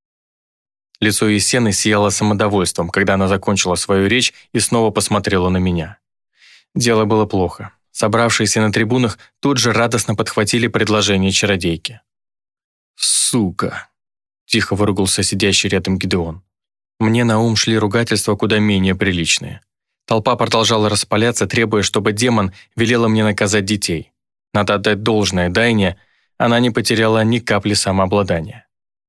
Лицо Есены сияло самодовольством, когда она закончила свою речь и снова посмотрела на меня. Дело было плохо. Собравшиеся на трибунах тут же радостно подхватили предложение чародейки. «Сука!» – тихо выругался сидящий рядом Гидеон. Мне на ум шли ругательства куда менее приличные. Толпа продолжала распаляться, требуя, чтобы демон велела мне наказать детей. Надо отдать должное Дайне, она не потеряла ни капли самообладания.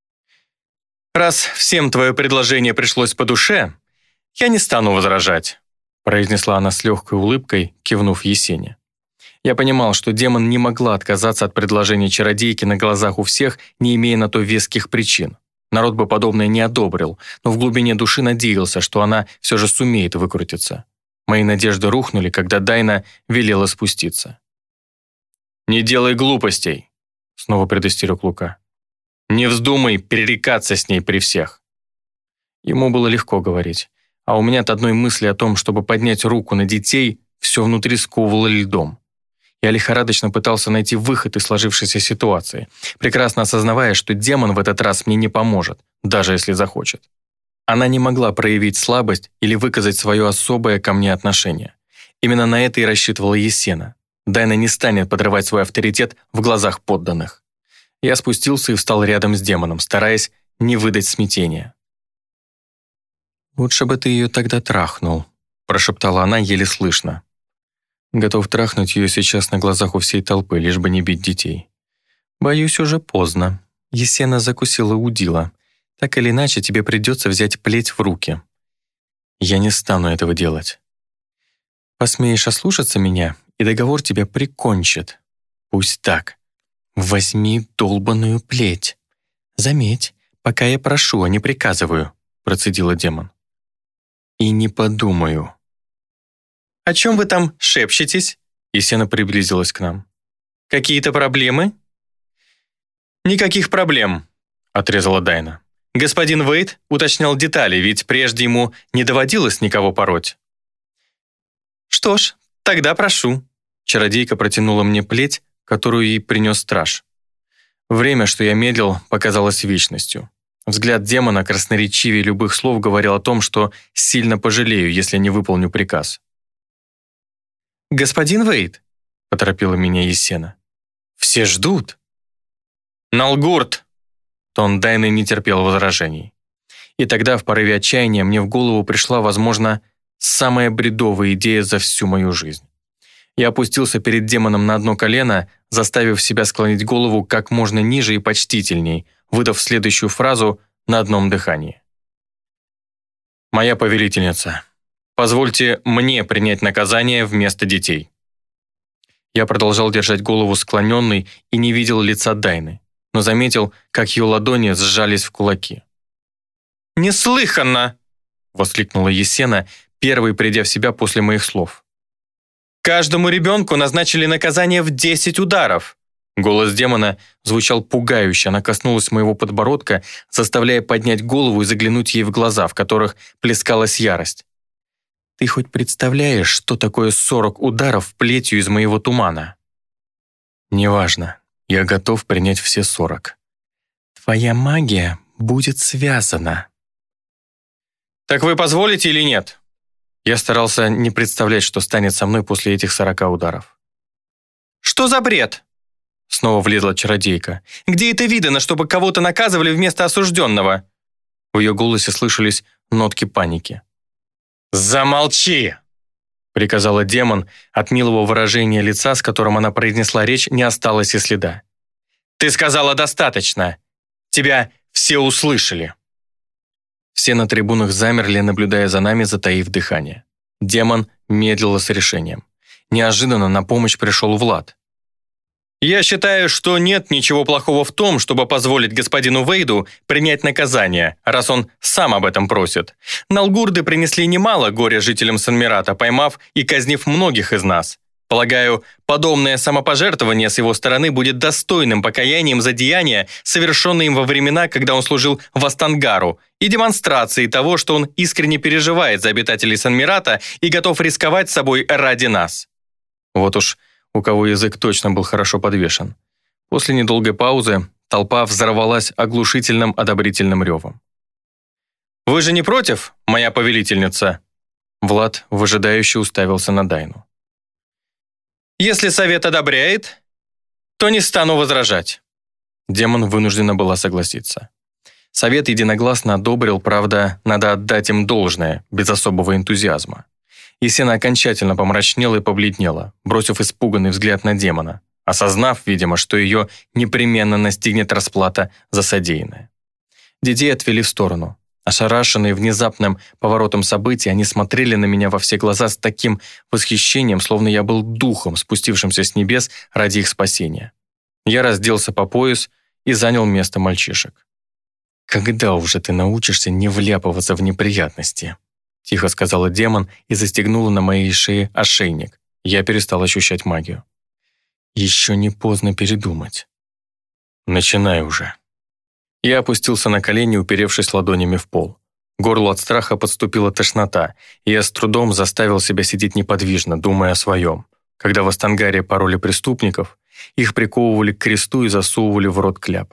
«Раз всем твое предложение пришлось по душе, я не стану возражать», произнесла она с легкой улыбкой, кивнув Есене. Я понимал, что демон не могла отказаться от предложения чародейки на глазах у всех, не имея на то веских причин. Народ бы подобное не одобрил, но в глубине души надеялся, что она все же сумеет выкрутиться. Мои надежды рухнули, когда Дайна велела спуститься. «Не делай глупостей», — снова предостерег Лука. «Не вздумай перерекаться с ней при всех». Ему было легко говорить, а у меня от одной мысли о том, чтобы поднять руку на детей, все внутри сковывало льдом. Я лихорадочно пытался найти выход из сложившейся ситуации, прекрасно осознавая, что демон в этот раз мне не поможет, даже если захочет. Она не могла проявить слабость или выказать свое особое ко мне отношение. Именно на это и рассчитывала Есена. Дайна не станет подрывать свой авторитет в глазах подданных. Я спустился и встал рядом с демоном, стараясь не выдать смятения. «Лучше бы ты ее тогда трахнул», – прошептала она еле слышно. Готов трахнуть ее сейчас на глазах у всей толпы, лишь бы не бить детей. Боюсь, уже поздно. Есена закусила удила. Так или иначе, тебе придется взять плеть в руки. Я не стану этого делать. Посмеешь ослушаться меня, и договор тебя прикончит. Пусть так. Возьми долбаную плеть. Заметь, пока я прошу, а не приказываю, процедила демон. И не подумаю. «О чем вы там шепчетесь?» Есена приблизилась к нам. «Какие-то проблемы?» «Никаких проблем», — отрезала Дайна. «Господин Вейд уточнял детали, ведь прежде ему не доводилось никого пороть». «Что ж, тогда прошу». Чародейка протянула мне плеть, которую ей принес страж. Время, что я медлил, показалось вечностью. Взгляд демона, красноречивее любых слов, говорил о том, что сильно пожалею, если не выполню приказ. «Господин Вейд», — поторопила меня Есена, — «все ждут». «Налгурт!» Тон Дайны не терпел возражений. И тогда, в порыве отчаяния, мне в голову пришла, возможно, самая бредовая идея за всю мою жизнь. Я опустился перед демоном на одно колено, заставив себя склонить голову как можно ниже и почтительней, выдав следующую фразу на одном дыхании. «Моя повелительница, позвольте мне принять наказание вместо детей». Я продолжал держать голову склоненной и не видел лица Дайны, но заметил, как ее ладони сжались в кулаки. «Неслыханно!» — воскликнула Есена, первой придя в себя после моих слов. «Каждому ребенку назначили наказание в десять ударов!» Голос демона звучал пугающе, она коснулась моего подбородка, заставляя поднять голову и заглянуть ей в глаза, в которых плескалась ярость. «Ты хоть представляешь, что такое сорок ударов плетью из моего тумана?» «Неважно, я готов принять все сорок. Твоя магия будет связана». «Так вы позволите или нет?» Я старался не представлять, что станет со мной после этих сорока ударов. «Что за бред?» Снова влезла чародейка. «Где это видано, чтобы кого-то наказывали вместо осужденного?» В ее голосе слышались нотки паники. «Замолчи!» — приказала демон. От милого выражения лица, с которым она произнесла речь, не осталось и следа. Ты сказала достаточно. Тебя все услышали». Все на трибунах замерли, наблюдая за нами, затаив дыхание. Демон медлил с решением. Неожиданно на помощь пришел Влад. «Я считаю, что нет ничего плохого в том, чтобы позволить господину Вейду принять наказание, раз он сам об этом просит. Налгурды принесли немало горя жителям Санмирата, поймав и казнив многих из нас. Полагаю, подобное самопожертвование с его стороны будет достойным покаянием за деяния, совершенные им во времена, когда он служил в Астангару, и демонстрацией того, что он искренне переживает за обитателей Санмирата и готов рисковать собой ради нас». Вот уж у кого язык точно был хорошо подвешен. После недолгой паузы толпа взорвалась оглушительным одобрительным ревом. «Вы же не против, моя повелительница?» Влад выжидающе уставился на Дайну. «Если совет одобряет, то не стану возражать». Демон вынуждена была согласиться. Совет единогласно одобрил, правда, надо отдать им должное, без особого энтузиазма. Есена окончательно помрачнела и побледнела, бросив испуганный взгляд на демона, осознав, видимо, что ее непременно настигнет расплата за содеянное. Детей отвели в сторону. Ошарашенные внезапным поворотом событий, они смотрели на меня во все глаза с таким восхищением, словно я был духом, спустившимся с небес ради их спасения. Я разделся по пояс и занял место мальчишек. «Когда уже ты научишься не вляпываться в неприятности?» — тихо сказала демон и застегнула на моей шее ошейник. Я перестал ощущать магию. «Еще не поздно передумать». «Начинай уже». Я опустился на колени, уперевшись ладонями в пол. Горлу от страха подступила тошнота, и я с трудом заставил себя сидеть неподвижно, думая о своем. Когда в Астангаре пороли преступников, их приковывали к кресту и засовывали в рот кляп.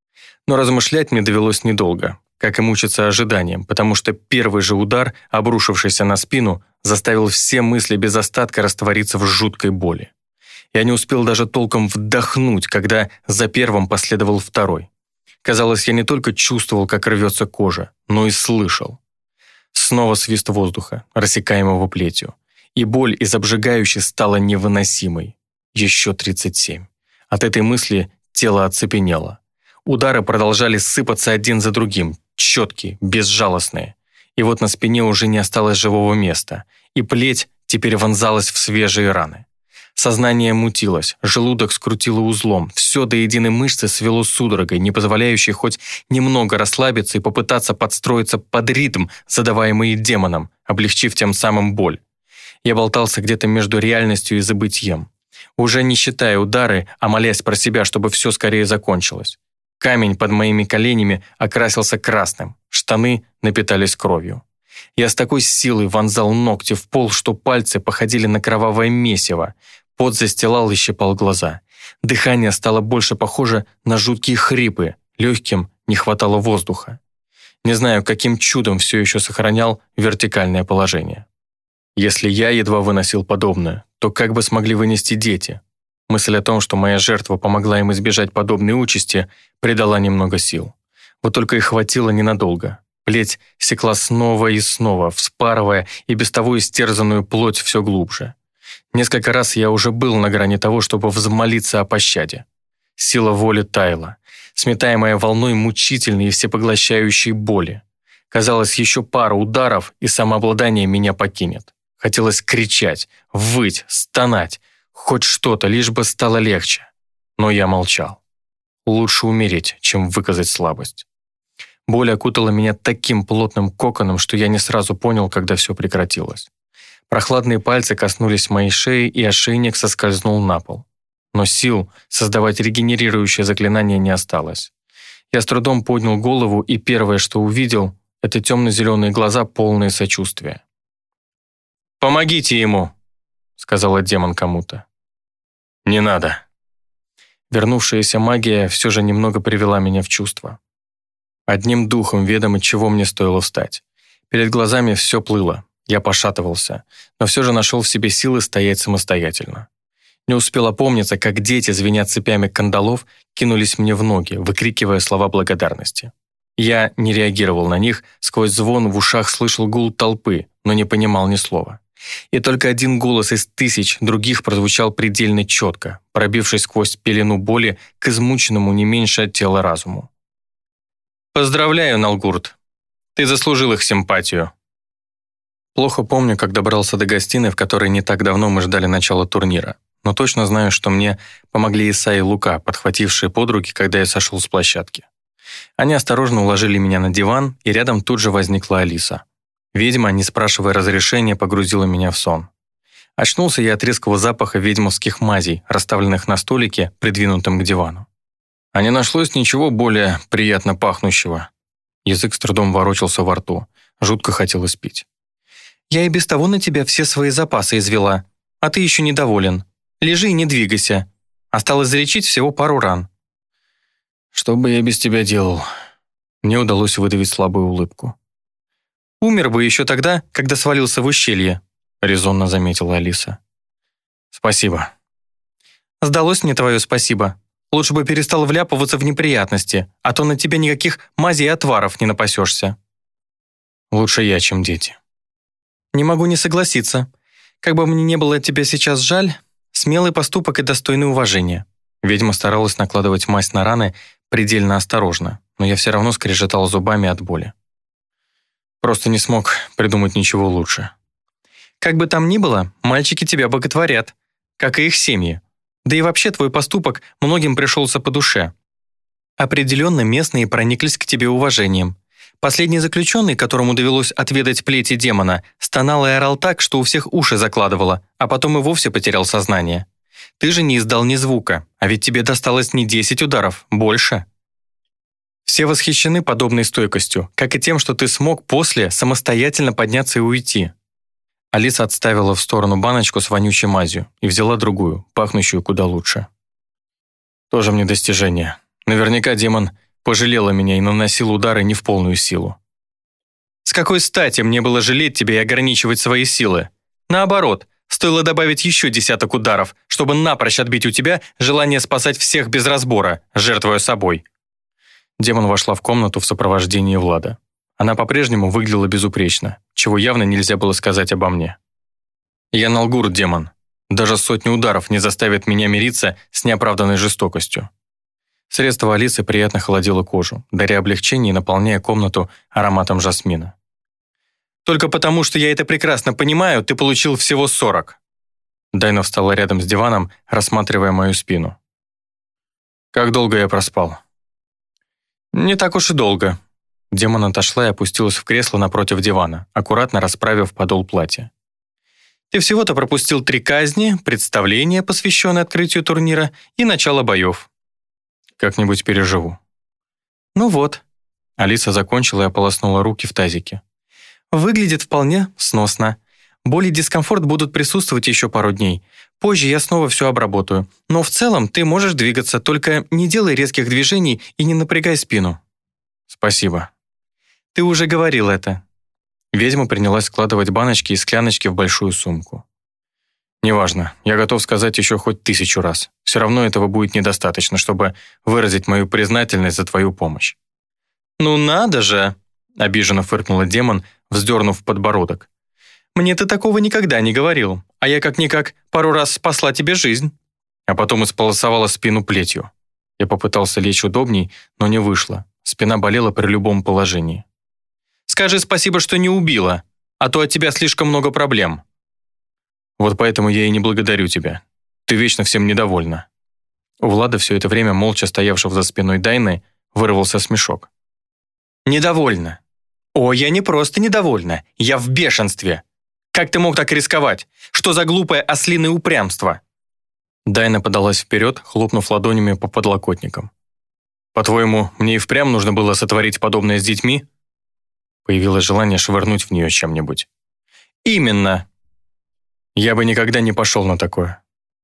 Но размышлять мне довелось недолго, как и мучиться ожиданием, потому что первый же удар, обрушившийся на спину, заставил все мысли без остатка раствориться в жуткой боли. Я не успел даже толком вдохнуть, когда за первым последовал второй. Казалось, я не только чувствовал, как рвется кожа, но и слышал. Снова свист воздуха, рассекаемого плетью. И боль из обжигающей стала невыносимой. Еще тридцать семь. От этой мысли тело оцепенело. Удары продолжали сыпаться один за другим, четкие, безжалостные. И вот на спине уже не осталось живого места, и плеть теперь вонзалась в свежие раны. Сознание мутилось, желудок скрутило узлом, все до единой мышцы свело судорогой, не позволяющей хоть немного расслабиться и попытаться подстроиться под ритм, задаваемый демоном, облегчив тем самым боль. Я болтался где-то между реальностью и забытьем, уже не считая удары, а молясь про себя, чтобы все скорее закончилось. Камень под моими коленями окрасился красным, штаны напитались кровью. Я с такой силой вонзал ногти в пол, что пальцы походили на кровавое месиво. Пот застилал и щипал глаза. Дыхание стало больше похоже на жуткие хрипы, легким не хватало воздуха. Не знаю, каким чудом все еще сохранял вертикальное положение. Если я едва выносил подобное, то как бы смогли вынести дети? Мысль о том, что моя жертва помогла им избежать подобной участи, придала немного сил. Вот только их хватило ненадолго. Плеть секла снова и снова, вспарывая и без того истерзанную плоть все глубже. Несколько раз я уже был на грани того, чтобы взмолиться о пощаде. Сила воли таяла, сметаемая волной мучительной и всепоглощающей боли. Казалось, еще пара ударов, и самообладание меня покинет. Хотелось кричать, выть, стонать, хоть что-то, лишь бы стало легче. Но я молчал. Лучше умереть, чем выказать слабость. Боль окутала меня таким плотным коконом, что я не сразу понял, когда все прекратилось. Прохладные пальцы коснулись моей шеи, и ошейник соскользнул на пол. Но сил создавать регенерирующее заклинание не осталось. Я с трудом поднял голову, и первое, что увидел, это темно-зеленые глаза, полные сочувствия. «Помогите ему!» — сказала демон кому-то. «Не надо». Вернувшаяся магия все же немного привела меня в чувство. Одним духом ведомо, чего мне стоило встать. Перед глазами все плыло, я пошатывался, но все же нашел в себе силы стоять самостоятельно. Не успел опомниться, как дети, звеня цепями кандалов, кинулись мне в ноги, выкрикивая слова благодарности. Я не реагировал на них, сквозь звон в ушах слышал гул толпы, но не понимал ни слова. И только один голос из тысяч других прозвучал предельно четко, пробившись сквозь пелену боли к измученному не меньше от тела разуму. «Поздравляю, Налгурт. Ты заслужил их симпатию». Плохо помню, как добрался до гостиной, в которой не так давно мы ждали начала турнира, но точно знаю, что мне помогли Иса и Лука, подхватившие под руки, когда я сошел с площадки. Они осторожно уложили меня на диван, и рядом тут же возникла Алиса. Ведьма, не спрашивая разрешения, погрузила меня в сон. Очнулся я от резкого запаха ведьмовских мазей, расставленных на столике, придвинутом к дивану. А не нашлось ничего более приятно пахнущего. Язык с трудом ворочался во рту. Жутко хотелось пить. «Я и без того на тебя все свои запасы извела, а ты еще недоволен. Лежи и не двигайся. Осталось залечить всего пару ран». «Что бы я без тебя делал?» Мне удалось выдавить слабую улыбку. «Умер бы еще тогда, когда свалился в ущелье», — резонно заметила Алиса. «Спасибо». «Сдалось мне твое спасибо. Лучше бы перестал вляпываться в неприятности, а то на тебя никаких мазей и отваров не напасешься». «Лучше я, чем дети». «Не могу не согласиться. Как бы мне не было тебя сейчас жаль, смелый поступок и достойный уважения». Ведьма старалась накладывать мазь на раны предельно осторожно, но я все равно скрежетал зубами от боли. Просто не смог придумать ничего лучше. «Как бы там ни было, мальчики тебя боготворят, как и их семьи. Да и вообще твой поступок многим пришелся по душе. Определенно местные прониклись к тебе уважением. Последний заключенный, которому довелось отведать плети демона, стонал и орал так, что у всех уши закладывало, а потом и вовсе потерял сознание. Ты же не издал ни звука, а ведь тебе досталось не десять ударов, больше». Все восхищены подобной стойкостью, как и тем, что ты смог после самостоятельно подняться и уйти. Алиса отставила в сторону баночку с вонючей мазью и взяла другую, пахнущую куда лучше. Тоже мне достижение. Наверняка демон пожалел меня и наносил удары не в полную силу. С какой стати мне было жалеть тебя и ограничивать свои силы? Наоборот, стоило добавить еще десяток ударов, чтобы напрочь отбить у тебя желание спасать всех без разбора, жертвуя собой. Демон вошла в комнату в сопровождении Влада. Она по-прежнему выглядела безупречно, чего явно нельзя было сказать обо мне. Я Налгурт, демон. Даже сотни ударов не заставит меня мириться с неоправданной жестокостью. Средство Алисы приятно холодило кожу, даря облегчение и наполняя комнату ароматом жасмина. «Только потому, что я это прекрасно понимаю, ты получил всего сорок». Дайна встала рядом с диваном, рассматривая мою спину. «Как долго я проспал?» «Не так уж и долго». Демон отошла и опустилась в кресло напротив дивана, аккуратно расправив подол платья. «Ты всего-то пропустил три казни, представление, посвященное открытию турнира, и начало боев». «Как-нибудь переживу». «Ну вот». Алиса закончила и ополоснула руки в тазике. «Выглядит вполне сносно. Боль и дискомфорт будут присутствовать еще пару дней. Позже я снова все обработаю. Но в целом ты можешь двигаться, только не делай резких движений и не напрягай спину». «Спасибо». «Ты уже говорил это». Ведьма принялась складывать баночки и скляночки в большую сумку. «Неважно, я готов сказать еще хоть тысячу раз. Все равно этого будет недостаточно, чтобы выразить мою признательность за твою помощь». «Ну надо же!» — обиженно фыркнула демон, вздернув подбородок. «Мне ты такого никогда не говорил, а я как-никак пару раз спасла тебе жизнь». А потом исполосовала спину плетью. Я попытался лечь удобней, но не вышло. Спина болела при любом положении. «Скажи спасибо, что не убила, а то от тебя слишком много проблем». «Вот поэтому я и не благодарю тебя. Ты вечно всем недовольна». У Влада, все это время молча стоявшего за спиной Дайны, вырвался смешок. «Недовольна? О, я не просто недовольна, я в бешенстве. Как ты мог так рисковать? Что за глупое ослиное упрямство?» Дайна подалась вперед, хлопнув ладонями по подлокотникам. «По-твоему, мне и впрямь нужно было сотворить подобное с детьми?» Появилось желание швырнуть в нее чем-нибудь. «Именно!» «Я бы никогда не пошел на такое».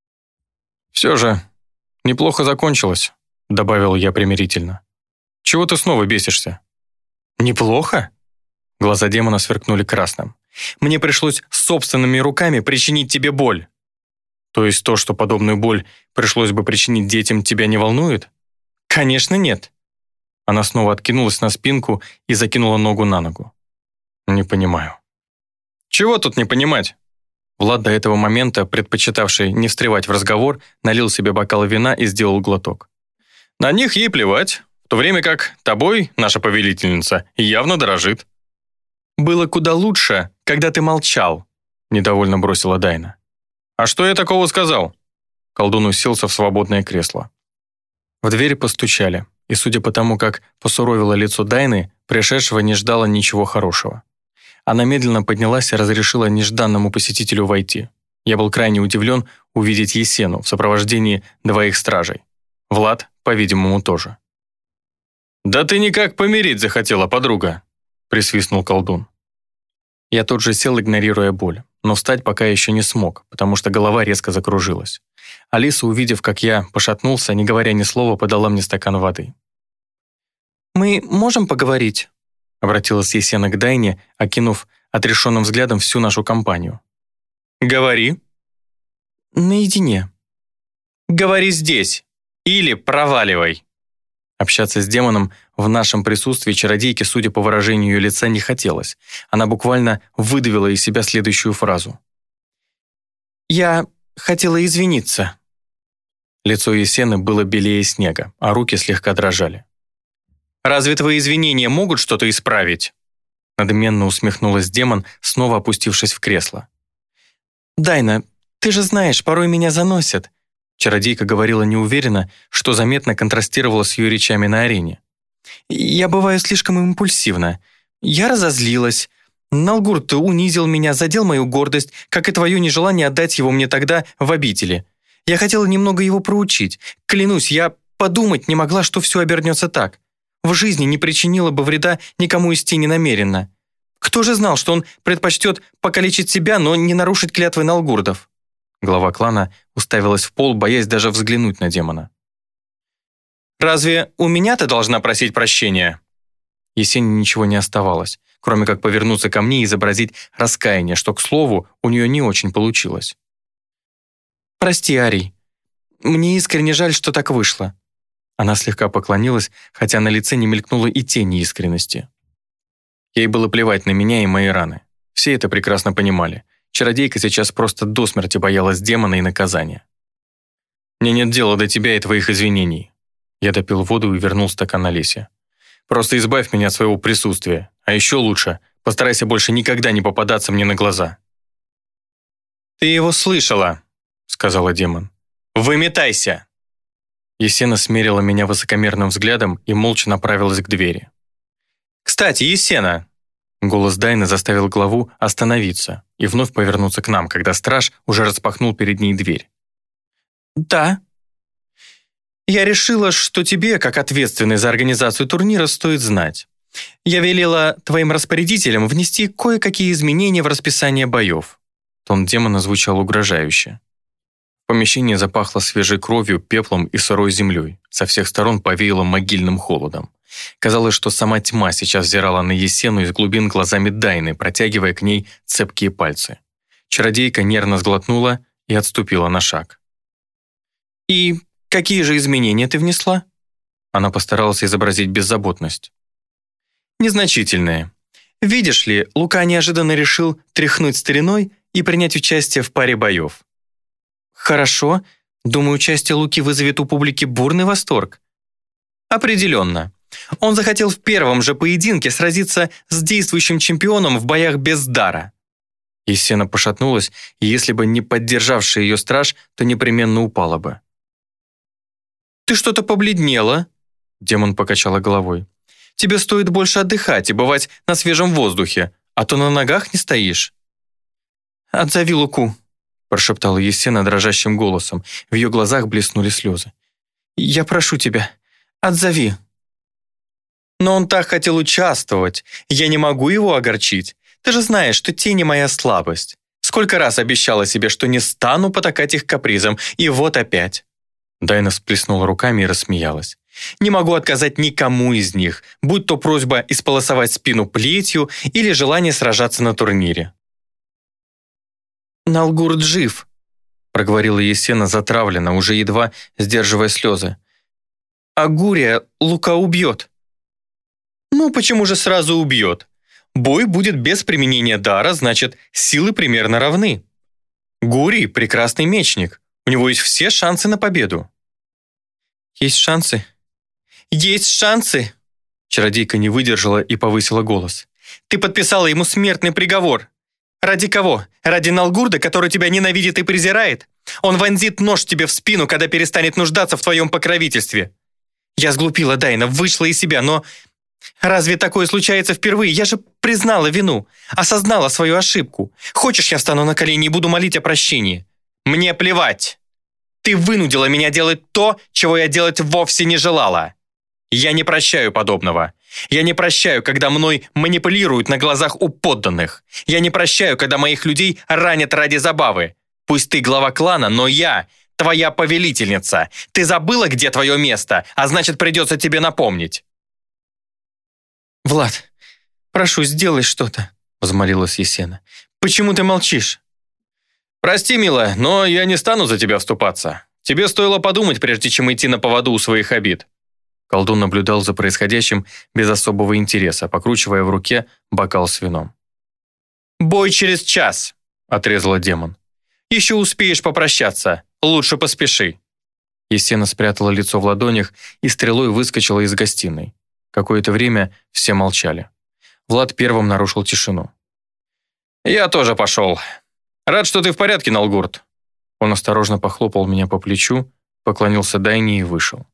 «Все же, неплохо закончилось», — добавил я примирительно. «Чего ты снова бесишься?» «Неплохо?» Глаза демона сверкнули красным. «Мне пришлось собственными руками причинить тебе боль». «То есть то, что подобную боль пришлось бы причинить детям, тебя не волнует?» «Конечно нет». Она снова откинулась на спинку и закинула ногу на ногу. «Не понимаю». «Чего тут не понимать? Влад, до этого момента предпочитавший не встревать в разговор, налил себе бокал вина и сделал глоток. На них ей плевать, в то время как тобой, наша повелительница, явно дорожит. «Было куда лучше, когда ты молчал», — недовольно бросила Дайна. «А что я такого сказал?» Колдун уселся в свободное кресло. В двери постучали, и, судя по тому, как посуровило лицо Дайны, пришедшего не ждало ничего хорошего. Она медленно поднялась и разрешила нежданному посетителю войти. Я был крайне удивлен увидеть Есену в сопровождении двоих стражей. Влад, по-видимому, тоже. «Да ты никак помирить захотела, подруга», — присвистнул колдун. Я тут же сел, игнорируя боль, но встать пока еще не смог, потому что голова резко закружилась. Алиса, увидев, как я пошатнулся, не говоря ни слова, подала мне стакан воды. «Мы можем поговорить?» — обратилась Есена к Дайне, окинув отрешенным взглядом всю нашу компанию. «Говори». «Наедине». «Говори здесь. Или проваливай». Общаться с демоном в нашем присутствии чародейке, судя по выражению ее лица, не хотелось. Она буквально выдавила из себя следующую фразу. «Я хотела извиниться». Лицо Есены было белее снега, а руки слегка дрожали. «Разве твои извинения могут что-то исправить?» Надменно усмехнулась демон, снова опустившись в кресло. «Дайна, ты же знаешь, порой меня заносят». Чародейка говорила неуверенно, что заметно контрастировало с ее речами на арене. «Я бываю слишком импульсивна. Я разозлилась. Налгурт унизил меня, задел мою гордость, как и твое нежелание отдать его мне тогда в обители. Я хотела немного его проучить. Клянусь, я подумать не могла, что все обернется так. В жизни не причинила бы вреда никому из тени намеренно. Кто же знал, что он предпочтет покалечить себя, но не нарушить клятвы налгурдов?» Глава клана уставилась в пол, боясь даже взглянуть на демона. «Разве у меня ты должна просить прощения?» Есене ничего не оставалось, кроме как повернуться ко мне и изобразить раскаяние, что, к слову, у нее не очень получилось. «Прости, Арий. Мне искренне жаль, что так вышло». Она слегка поклонилась, хотя на лице не мелькнуло и тени искренности. Ей было плевать на меня и мои раны. Все это прекрасно понимали. Чародейка сейчас просто до смерти боялась демона и наказания. «Мне нет дела до тебя и твоих извинений». Я допил воду и вернул стакан Олесе. «Просто избавь меня от своего присутствия. А еще лучше, постарайся больше никогда не попадаться мне на глаза». «Ты его слышала», — сказала демон. «Выметайся!» Есена смерила меня высокомерным взглядом и молча направилась к двери. «Кстати, Есена!» Голос Дайны заставил главу остановиться и вновь повернуться к нам, когда страж уже распахнул перед ней дверь. «Да». «Я решила, что тебе, как ответственной за организацию турнира, стоит знать. Я велела твоим распорядителям внести кое-какие изменения в расписание боев». Тон демона звучал угрожающе. В помещении запахло свежей кровью, пеплом и сырой землей. Со всех сторон повеяло могильным холодом. Казалось, что сама тьма сейчас взирала на Есену из глубин глазами Дайны, протягивая к ней цепкие пальцы. Чародейка нервно сглотнула и отступила на шаг. «И какие же изменения ты внесла?» Она постаралась изобразить беззаботность. «Незначительные. Видишь ли, Лука неожиданно решил тряхнуть стариной и принять участие в паре боев». «Хорошо. Думаю, участие Луки вызовет у публики бурный восторг». «Определенно. Он захотел в первом же поединке сразиться с действующим чемпионом в боях без дара». Есена пошатнулась, и если бы не поддержавший ее страж, то непременно упала бы. «Ты что-то побледнела?» Демон покачала головой. «Тебе стоит больше отдыхать и бывать на свежем воздухе, а то на ногах не стоишь». «Отзови Луку», прошептала Есена дрожащим голосом. В ее глазах блеснули слезы. «Я прошу тебя, отзови». «Но он так хотел участвовать. Я не могу его огорчить. Ты же знаешь, что тени моя слабость. Сколько раз обещала себе, что не стану потакать их капризам, и вот опять». Дайна всплеснула руками и рассмеялась. «Не могу отказать никому из них, будь то просьба исполосовать спину плетью или желание сражаться на турнире». «Налгурд жив», — проговорила Есена затравленно, уже едва сдерживая слезы. «А Гурия Лука убьет». «Ну, почему же сразу убьет? Бой будет без применения дара, значит, силы примерно равны. Гурий – прекрасный мечник. У него есть все шансы на победу». «Есть шансы? Есть шансы!» Чародейка не выдержала и повысила голос. «Ты подписала ему смертный приговор. Ради кого? Ради Налгурда, который тебя ненавидит и презирает? Он вонзит нож тебе в спину, когда перестанет нуждаться в твоем покровительстве. Я сглупила, Дайна, вышла из себя, но... Разве такое случается впервые? Я же признала вину, осознала свою ошибку. Хочешь, я встану на колени и буду молить о прощении? Мне плевать. Ты вынудила меня делать то, чего я делать вовсе не желала. Я не прощаю подобного. Я не прощаю, когда мной манипулируют на глазах у подданных. Я не прощаю, когда моих людей ранят ради забавы. Пусть ты глава клана, но я твоя повелительница. Ты забыла, где твое место, а значит, придется тебе напомнить». «Влад, прошу, сделай что-то», — взмолилась Есена. «Почему ты молчишь?» «Прости, милая, но я не стану за тебя вступаться. Тебе стоило подумать, прежде чем идти на поводу у своих обид». Колдун наблюдал за происходящим без особого интереса, покручивая в руке бокал с вином. «Бой через час», — отрезала демон. «Еще успеешь попрощаться. Лучше поспеши». Есена спрятала лицо в ладонях и стрелой выскочила из гостиной. Какое-то время все молчали. Влад первым нарушил тишину. «Я тоже пошел. Рад, что ты в порядке, Налгурд». Он осторожно похлопал меня по плечу, поклонился Дайне и вышел.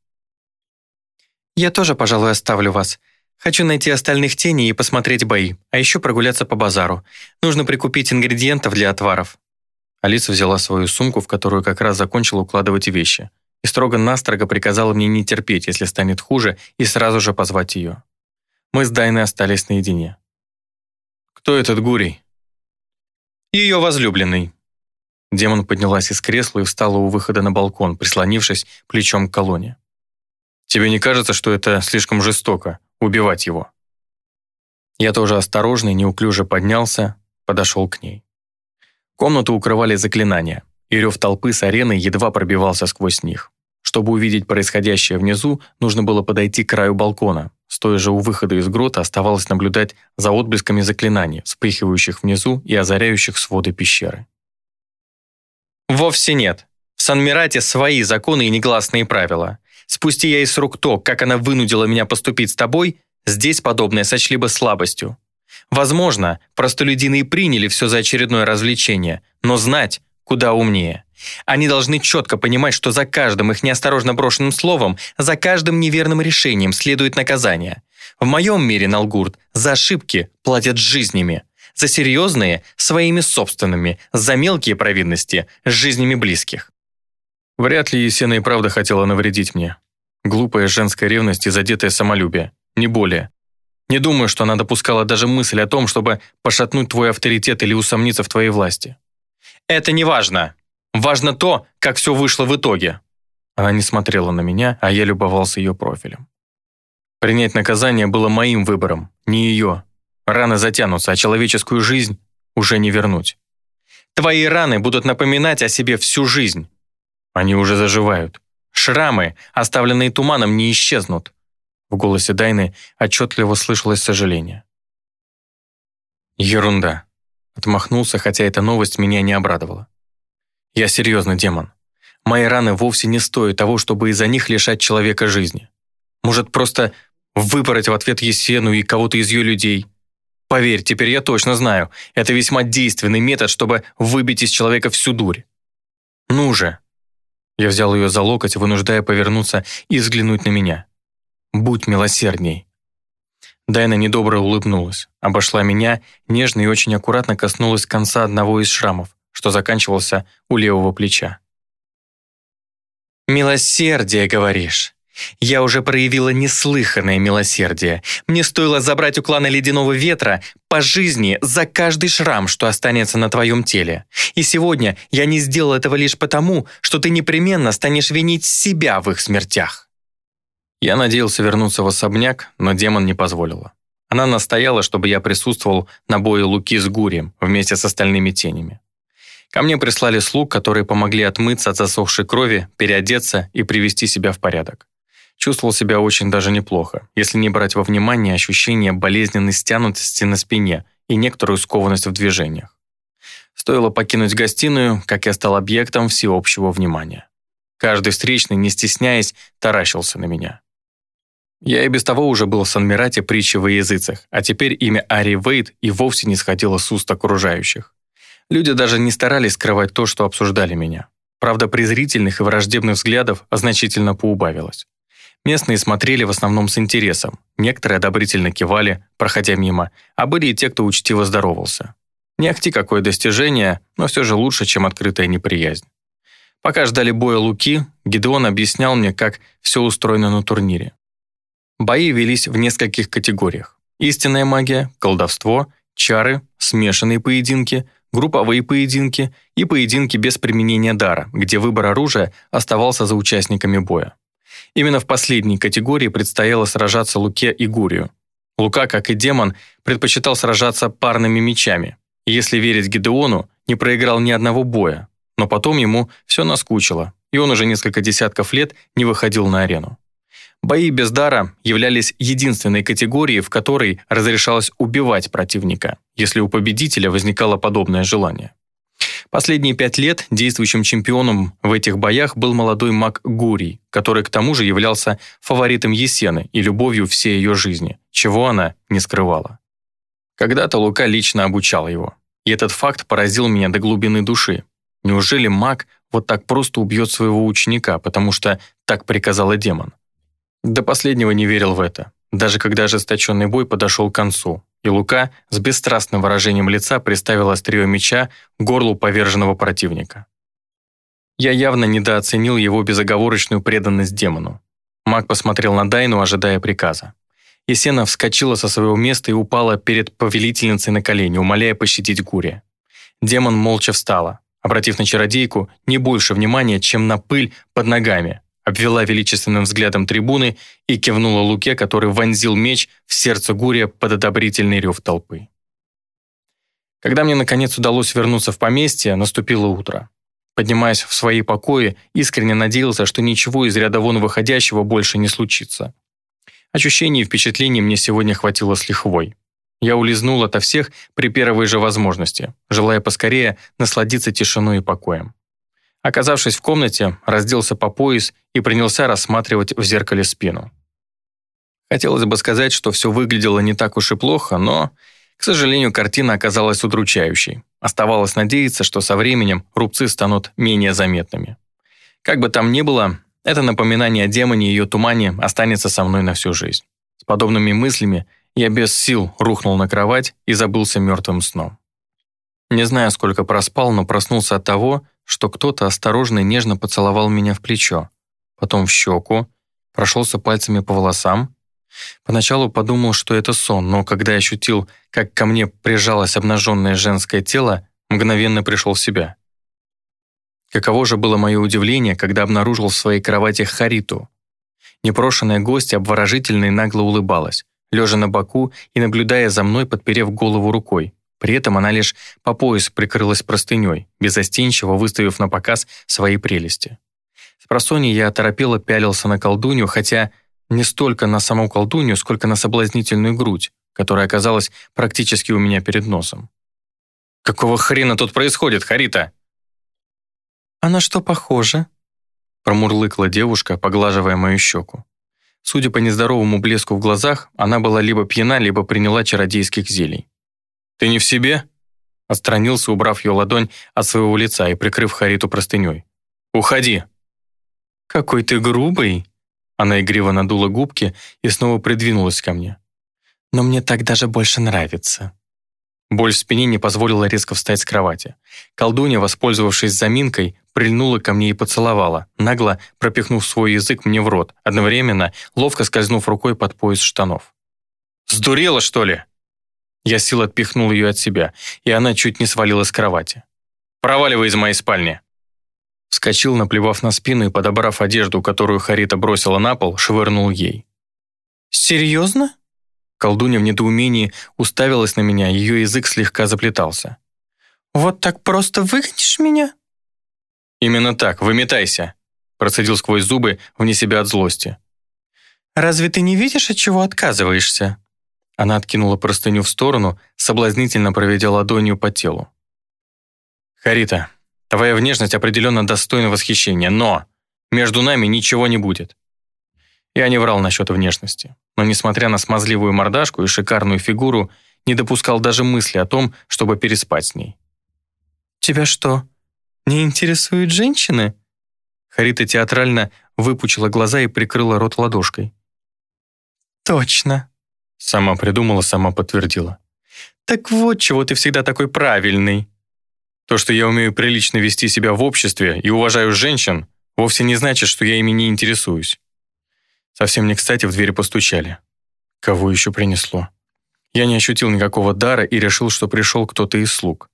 «Я тоже, пожалуй, оставлю вас. Хочу найти остальных теней и посмотреть бои, а еще прогуляться по базару. Нужно прикупить ингредиентов для отваров». Алиса взяла свою сумку, в которую как раз закончила укладывать вещи, и строго-настрого приказала мне не терпеть, если станет хуже, и сразу же позвать ее. Мы с Дайной остались наедине. «Кто этот Гурий?» «Ее возлюбленный». Демон поднялась из кресла и встала у выхода на балкон, прислонившись плечом к колонне. «Тебе не кажется, что это слишком жестоко, убивать его?» Я тоже осторожно и неуклюже поднялся, подошел к ней. Комнату укрывали заклинания, и рев толпы с арены едва пробивался сквозь них. Чтобы увидеть происходящее внизу, нужно было подойти к краю балкона. Стоя же у выхода из грота, оставалось наблюдать за отблесками заклинаний, вспыхивающих внизу и озаряющих своды пещеры. «Вовсе нет. В Сан-Мирате свои законы и негласные правила. Спусти я из рук то, как она вынудила меня поступить с тобой, здесь подобное сочли бы слабостью. Возможно, простолюдины и приняли все за очередное развлечение, но знать куда умнее. Они должны четко понимать, что за каждым их неосторожно брошенным словом, за каждым неверным решением следует наказание. В моем мире, Налгурд, за ошибки платят жизнями, за серьезные – своими собственными, за мелкие провинности – с жизнями близких». Вряд ли Есена и правда хотела навредить мне. Глупая женская ревность и задетое самолюбие, не более. Не думаю, что она допускала даже мысль о том, чтобы пошатнуть твой авторитет или усомниться в твоей власти. «Это не важно. Важно то, как все вышло в итоге». Она не смотрела на меня, а я любовался ее профилем. Принять наказание было моим выбором, не ее. Раны затянутся, а человеческую жизнь уже не вернуть. «Твои раны будут напоминать о себе всю жизнь». «Они уже заживают». «Шрамы, оставленные туманом, не исчезнут». В голосе Дайны отчетливо слышалось сожаление. «Ерунда». Отмахнулся, хотя эта новость меня не обрадовала. «Я серьезно, демон. Мои раны вовсе не стоят того, чтобы из-за них лишать человека жизни. Может, просто выпороть в ответ Есену и кого-то из ее людей? Поверь, теперь я точно знаю, это весьма действенный метод, чтобы выбить из человека всю дурь. Ну же!» Я взял ее за локоть, вынуждая повернуться и взглянуть на меня. «Будь милосердней». Дайна недобро улыбнулась, обошла меня, нежно и очень аккуратно коснулась конца одного из шрамов, что заканчивался у левого плеча. «Милосердие, говоришь? Я уже проявила неслыханное милосердие. Мне стоило забрать у клана Ледяного Ветра по жизни за каждый шрам, что останется на твоем теле. И сегодня я не сделал этого лишь потому, что ты непременно станешь винить себя в их смертях». Я надеялся вернуться в особняк, но демон не позволила. Она настояла, чтобы я присутствовал на бое Луки с Гурием вместе с остальными тенями. Ко мне прислали слуг, которые помогли отмыться от засохшей крови, переодеться и привести себя в порядок. Чувствовал себя очень даже неплохо, если не брать во внимание ощущение болезненной стянутости на спине и некоторую скованность в движениях. Стоило покинуть гостиную, как я стал объектом всеобщего внимания. Каждый встречный, не стесняясь, таращился на меня. Я и без того уже был в Сан-Мирате притчей во языцах, а теперь имя Ари Вейд и вовсе не сходило с уст окружающих. Люди даже не старались скрывать то, что обсуждали меня. Правда, презрительных и враждебных взглядов значительно поубавилось. Местные смотрели в основном с интересом, некоторые одобрительно кивали, проходя мимо, а были и те, кто учтиво здоровался. Не ахти какое достижение, но все же лучше, чем открытая неприязнь. Пока ждали боя Луки, Гидеон объяснял мне, как все устроено на турнире. Бои велись в нескольких категориях. Истинная магия, колдовство, чары, смешанные поединки, групповые поединки и поединки без применения дара, где выбор оружия оставался за участниками боя. Именно в последней категории предстояло сражаться Луке и Гурию. Лука, как и демон, предпочитал сражаться парными мечами. И, если верить Гидеону, не проиграл ни одного боя, но потом ему все наскучило, и он уже несколько десятков лет не выходил на арену. Бои без дара являлись единственной категорией, в которой разрешалось убивать противника, если у победителя возникало подобное желание. Последние пять лет действующим чемпионом в этих боях был молодой маг Гурий, который к тому же являлся фаворитом Есены и любовью всей ее жизни, чего она не скрывала. Когда-то Лука лично обучал его, и этот факт поразил меня до глубины души. Неужели маг вот так просто убьет своего ученика, потому что так приказал демон? До последнего не верил в это, даже когда ожесточенный бой подошел к концу, и Лука с бесстрастным выражением лица приставил острие меча к горлу поверженного противника. Я явно недооценил его безоговорочную преданность демону. Маг посмотрел на Дайну, ожидая приказа. Есена вскочила со своего места и упала перед повелительницей на колени, умоляя пощадить Гурия. Демон молча встала, обратив на чародейку не больше внимания, чем на пыль под ногами, обвела величественным взглядом трибуны и кивнула Луке, который вонзил меч в сердце Гурия под одобрительный рев толпы. Когда мне, наконец, удалось вернуться в поместье, наступило утро. Поднимаясь в свои покои, искренне надеялся, что ничего из ряда вон выходящего больше не случится. Ощущений и впечатлений мне сегодня хватило с лихвой. Я улизнул ото всех при первой же возможности, желая поскорее насладиться тишиной и покоем. Оказавшись в комнате, разделся по пояс и принялся рассматривать в зеркале спину. Хотелось бы сказать, что все выглядело не так уж и плохо, но, к сожалению, картина оказалась удручающей. Оставалось надеяться, что со временем рубцы станут менее заметными. Как бы там ни было, это напоминание о демоне и ее тумане останется со мной на всю жизнь. С подобными мыслями я без сил рухнул на кровать и забылся мертвым сном. Не знаю, сколько проспал, но проснулся от того, что кто-то осторожно и нежно поцеловал меня в плечо, потом в щеку, прошелся пальцами по волосам. Поначалу подумал, что это сон, но когда я ощутил, как ко мне прижалось обнаженное женское тело, мгновенно пришел в себя. Каково же было мое удивление, когда обнаружил в своей кровати Хариту. Непрошенная гостья обворожительно и нагло улыбалась, лежа на боку и наблюдая за мной, подперев голову рукой. При этом она лишь по пояс прикрылась простыней, беззастенчиво выставив на показ свои прелести. Спросонья я оторопело пялился на колдунью, хотя не столько на саму колдунью, сколько на соблазнительную грудь, которая оказалась практически у меня перед носом. «Какого хрена тут происходит, Харита?» «А на что похоже?» промурлыкала девушка, поглаживая мою щеку. Судя по нездоровому блеску в глазах, она была либо пьяна, либо приняла чародейских зелий. «Ты не в себе?» Отстранился, убрав ее ладонь от своего лица и прикрыв Хариту простыней. «Уходи!» «Какой ты грубый!» Она игриво надула губки и снова придвинулась ко мне. «Но мне так даже больше нравится». Боль в спине не позволила резко встать с кровати. Колдунья, воспользовавшись заминкой, прильнула ко мне и поцеловала, нагло пропихнув свой язык мне в рот, одновременно ловко скользнув рукой под пояс штанов. «Сдурела, что ли?» Я силой отпихнул ее от себя, и она чуть не свалилась с кровати. «Проваливай из моей спальни!» Вскочил, наплевав на спину и, подобрав одежду, которую Харита бросила на пол, швырнул ей. «Серьезно?» Колдунья в недоумении уставилась на меня, ее язык слегка заплетался. «Вот так просто выгонишь меня?» «Именно так, выметайся!» Процедил сквозь зубы, вне себя от злости. «Разве ты не видишь, от чего отказываешься?» Она откинула простыню в сторону, соблазнительно проведя ладонью по телу. Харита, твоя внешность определенно достойна восхищения, но между нами ничего не будет. Я не врал насчет внешности, но, несмотря на смазливую мордашку и шикарную фигуру, не допускал даже мысли о том, чтобы переспать с ней. «Тебя что, не интересуют женщины?» Харита театрально выпучила глаза и прикрыла рот ладошкой. «Точно!» Сама придумала, сама подтвердила. «Так вот, чего ты всегда такой правильный!» То, что я умею прилично вести себя в обществе и уважаю женщин, вовсе не значит, что я ими не интересуюсь. Совсем не кстати в дверь постучали. Кого еще принесло? Я не ощутил никакого дара и решил, что пришел кто-то из слуг.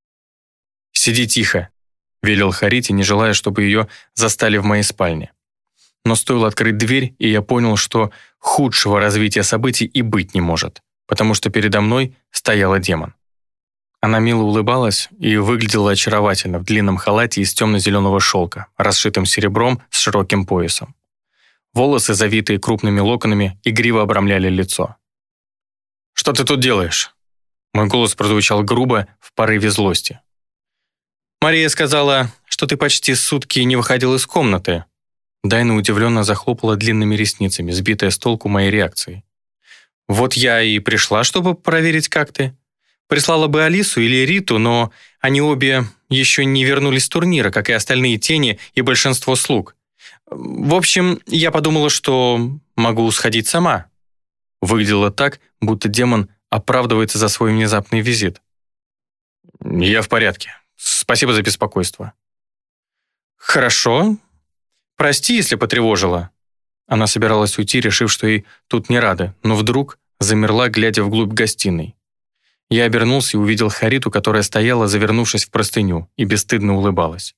«Сиди тихо», — велел Харите, не желая, чтобы ее застали в моей спальне. Но стоило открыть дверь, и я понял, что худшего развития событий и быть не может, потому что передо мной стояла демон. Она мило улыбалась и выглядела очаровательно в длинном халате из темно-зеленого шелка, расшитым серебром с широким поясом. Волосы, завитые крупными локонами, игриво обрамляли лицо. «Что ты тут делаешь?» Мой голос прозвучал грубо в порыве злости. «Мария сказала, что ты почти сутки не выходил из комнаты». Дайна удивленно захлопала длинными ресницами, сбитая с толку моей реакцией. «Вот я и пришла, чтобы проверить, как ты. Прислала бы Алису или Риту, но они обе еще не вернулись с турнира, как и остальные тени и большинство слуг. В общем, я подумала, что могу сходить сама». Выглядело так, будто демон оправдывается за свой внезапный визит. «Я в порядке. Спасибо за беспокойство». «Хорошо. Прости, если потревожила». Она собиралась уйти, решив, что ей тут не рады, но вдруг замерла, глядя вглубь гостиной. Я обернулся и увидел Хариту, которая стояла, завернувшись в простыню, и бесстыдно улыбалась.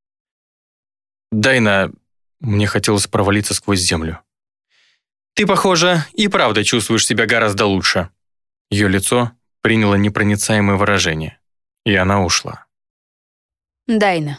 «Дайна...» Мне хотелось провалиться сквозь землю. «Ты, похоже, и правда чувствуешь себя гораздо лучше». Ее лицо приняло непроницаемое выражение, и она ушла. Дайна.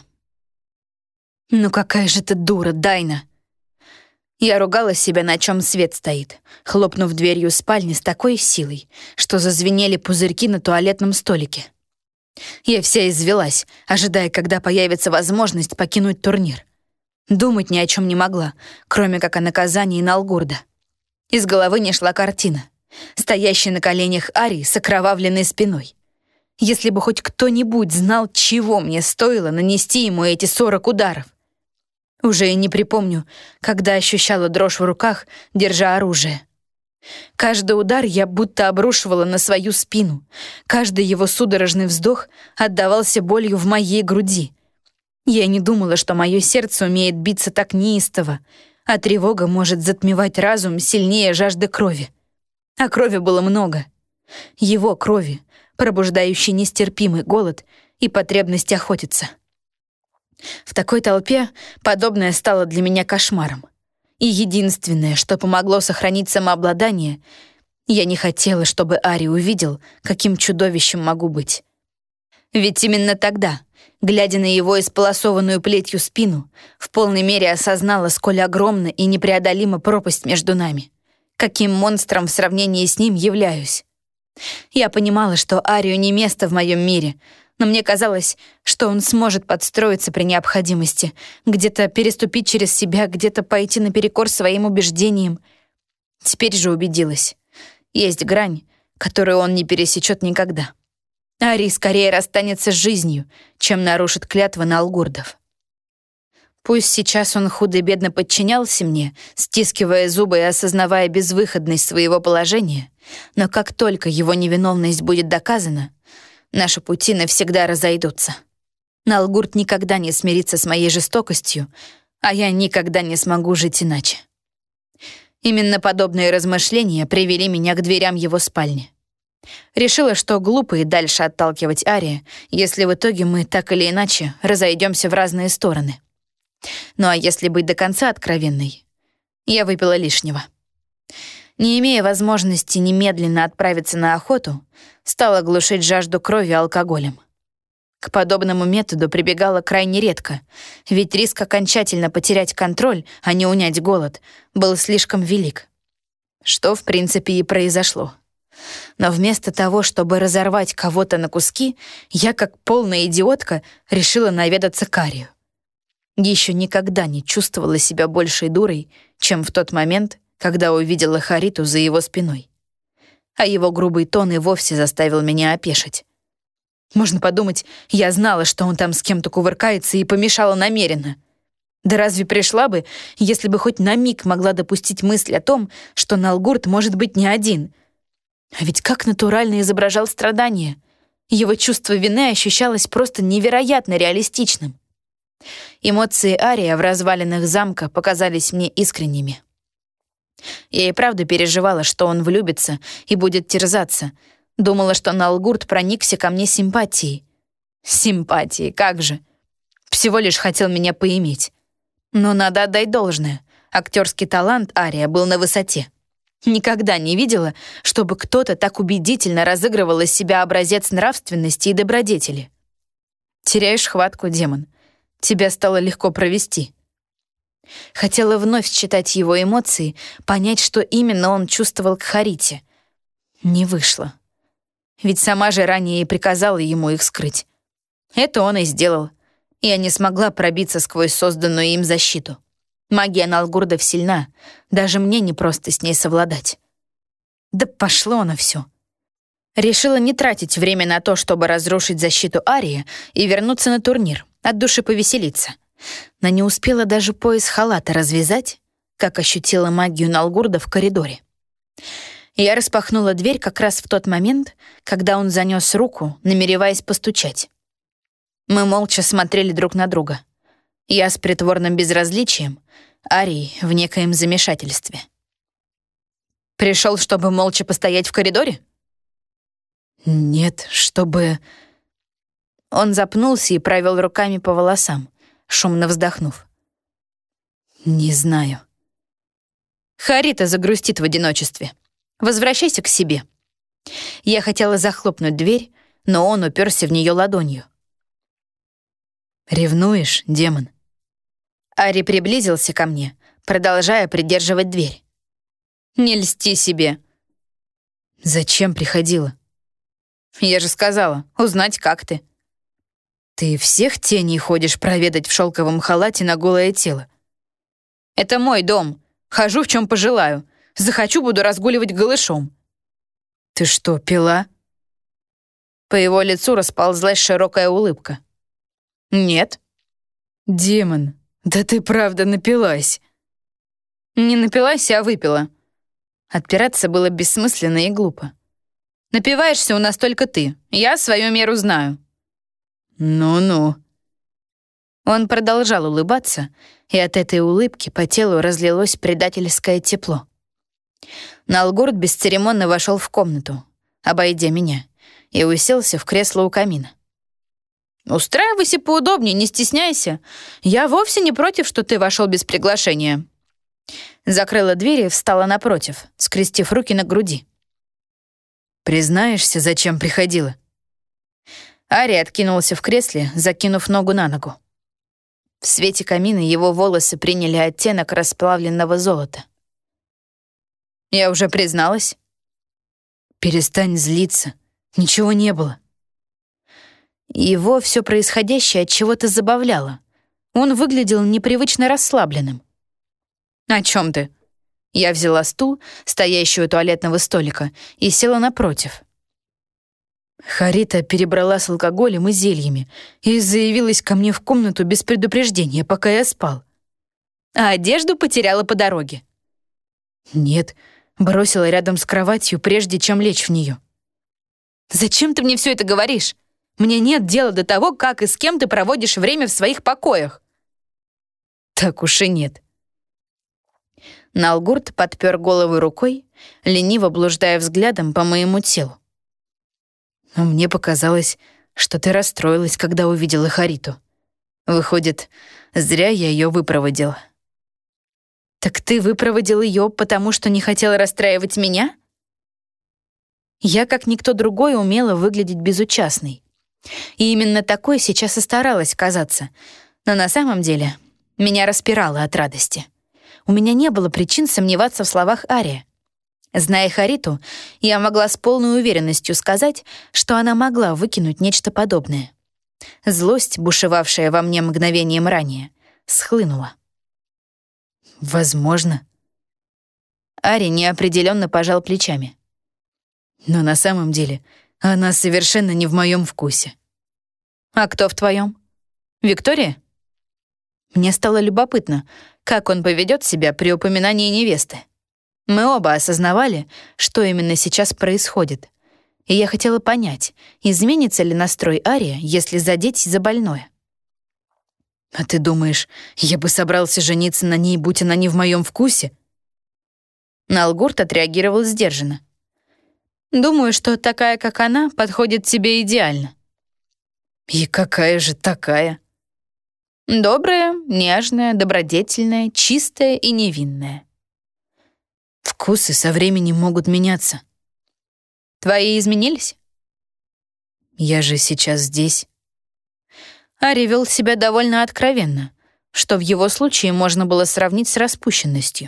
Ну какая же ты дура, Дайна. Я ругала себя, на чем свет стоит, хлопнув дверью спальни с такой силой, что зазвенели пузырьки на туалетном столике. Я вся извелась, ожидая, когда появится возможность покинуть турнир. Думать ни о чем не могла, кроме как о наказании Налгурда. Из головы не шла картина. Стоящий на коленях Арий с окровавленной спиной. Если бы хоть кто-нибудь знал, чего мне стоило нанести ему эти сорок ударов. Уже и не припомню, когда ощущала дрожь в руках, держа оружие. Каждый удар я будто обрушивала на свою спину. Каждый его судорожный вздох отдавался болью в моей груди. Я не думала, что мое сердце умеет биться так неистово, а тревога может затмевать разум сильнее жажды крови. А крови было много. Его крови, пробуждающей нестерпимый голод и потребность охотиться. В такой толпе подобное стало для меня кошмаром. И единственное, что помогло сохранить самообладание, я не хотела, чтобы Арий увидел, каким чудовищем могу быть. Ведь именно тогда, глядя на его исполосованную плетью спину, в полной мере осознала, сколь огромна и непреодолима пропасть между нами. Каким монстром в сравнении с ним являюсь. Я понимала, что Арию не место в моем мире, но мне казалось, что он сможет подстроиться при необходимости, где-то переступить через себя, где-то пойти наперекор своим убеждениям. Теперь же убедилась. Есть грань, которую он не пересечет никогда. Арий скорее расстанется с жизнью, чем нарушит клятвы Налгурдов. Пусть сейчас он худо-бедно подчинялся мне, стискивая зубы и осознавая безвыходность своего положения, но как только его невиновность будет доказана, наши пути навсегда разойдутся. Налгурд никогда не смирится с моей жестокостью, а я никогда не смогу жить иначе. Именно подобные размышления привели меня к дверям его спальни. Решила, что глупо и дальше отталкивать Ария, если в итоге мы так или иначе разойдемся в разные стороны. Ну а если быть до конца откровенной, я выпила лишнего. Не имея возможности немедленно отправиться на охоту, стала глушить жажду крови алкоголем. К подобному методу прибегала крайне редко, ведь риск окончательно потерять контроль, а не унять голод, был слишком велик. Что, в принципе, и произошло. Но вместо того, чтобы разорвать кого-то на куски, я, как полная идиотка, решила наведаться к Арию. Еще никогда не чувствовала себя большей дурой, чем в тот момент, когда увидела Хариту за его спиной. А его грубый тон и вовсе заставил меня опешить. Можно подумать, я знала, что он там с кем-то кувыркается, и помешала намеренно. Да разве пришла бы, если бы хоть на миг могла допустить мысль о том, что Налгурт может быть не один? А ведь как натурально изображал страдания. Его чувство вины ощущалось просто невероятно реалистичным. Эмоции Ария в развалинах замка показались мне искренними. Я и правда переживала, что он влюбится и будет терзаться. Думала, что Налгурт проникся ко мне симпатией. Симпатией, как же. Всего лишь хотел меня поиметь. Но надо отдать должное. Актерский талант Ария был на высоте. Никогда не видела, чтобы кто-то так убедительно разыгрывал из себя образец нравственности и добродетели. Теряешь хватку, демон. Тебя стало легко провести. Хотела вновь считать его эмоции, понять, что именно он чувствовал к Харите. Не вышло. Ведь сама же ранее и приказала ему их скрыть. Это он и сделал. Я не смогла пробиться сквозь созданную им защиту. Магия Налгурдов сильна. Даже мне не просто с ней совладать. Да пошло оно все. Решила не тратить время на то, чтобы разрушить защиту Ария и вернуться на турнир, от души повеселиться. Но не успела даже пояс халата развязать, как ощутила магию Налгурда в коридоре. Я распахнула дверь как раз в тот момент, когда он занес руку, намереваясь постучать. Мы молча смотрели друг на друга. Я с притворным безразличием, Арий в некоем замешательстве. «Пришел, чтобы молча постоять в коридоре?» «Нет, чтобы...» Он запнулся и провел руками по волосам, шумно вздохнув. «Не знаю». «Харита загрустит в одиночестве. Возвращайся к себе». Я хотела захлопнуть дверь, но он уперся в нее ладонью. «Ревнуешь, демон?» Ари приблизился ко мне, продолжая придерживать дверь. «Не льсти себе». «Зачем приходила?» «Я же сказала, узнать, как ты». «Ты всех теней ходишь проведать в шелковом халате на голое тело?» «Это мой дом. Хожу, в чем пожелаю. Захочу, буду разгуливать голышом». «Ты что, пила?» По его лицу расползлась широкая улыбка. «Нет». «Демон, да ты правда напилась». «Не напилась, а выпила». Отпираться было бессмысленно и глупо. «Напиваешься у нас только ты. Я свою меру знаю». «Ну-ну». Он продолжал улыбаться, и от этой улыбки по телу разлилось предательское тепло. Налгурд бесцеремонно вошел в комнату, обойдя меня, и уселся в кресло у камина. «Устраивайся поудобнее, не стесняйся. Я вовсе не против, что ты вошел без приглашения». Закрыла дверь и встала напротив, скрестив руки на груди. «Признаешься, зачем приходила?» Ари откинулся в кресле, закинув ногу на ногу. В свете камина его волосы приняли оттенок расплавленного золота. «Я уже призналась». «Перестань злиться. Ничего не было». Его все происходящее от чего-то забавляло. Он выглядел непривычно расслабленным. «О чем ты?» Я взяла стул, стоящий у туалетного столика, и села напротив. Харита перебрала с алкоголем и зельями и заявилась ко мне в комнату без предупреждения, пока я спал. А одежду потеряла по дороге. Нет, бросила рядом с кроватью, прежде чем лечь в нее. «Зачем ты мне все это говоришь? Мне нет дела до того, как и с кем ты проводишь время в своих покоях». «Так уж и нет». Налгурд подпер голову рукой, лениво блуждая взглядом по моему телу. «Но мне показалось, что ты расстроилась, когда увидела Хариту. Выходит, зря я ее выпроводила». «Так ты выпроводил ее, потому что не хотела расстраивать меня?» Я, как никто другой, умела выглядеть безучастной. И именно такой сейчас и старалась казаться. Но на самом деле меня распирало от радости. У меня не было причин сомневаться в словах Ария. Зная Хариту, я могла с полной уверенностью сказать, что она могла выкинуть нечто подобное. Злость, бушевавшая во мне мгновением ранее, схлынула. «Возможно». Ари неопределенно пожал плечами. «Но на самом деле она совершенно не в моем вкусе». «А кто в твоем? Виктория?» Мне стало любопытно, как он поведет себя при упоминании невесты. Мы оба осознавали, что именно сейчас происходит. И я хотела понять, изменится ли настрой Ария, если задеть за больное. «А ты думаешь, я бы собрался жениться на ней, будь она не в моем вкусе?» Налгурт отреагировал сдержанно. «Думаю, что такая, как она, подходит тебе идеально». «И какая же такая?» «Добрая, нежная, добродетельная, чистая и невинная». «Вкусы со временем могут меняться». «Твои изменились?» «Я же сейчас здесь». Ари вел себя довольно откровенно, что в его случае можно было сравнить с распущенностью.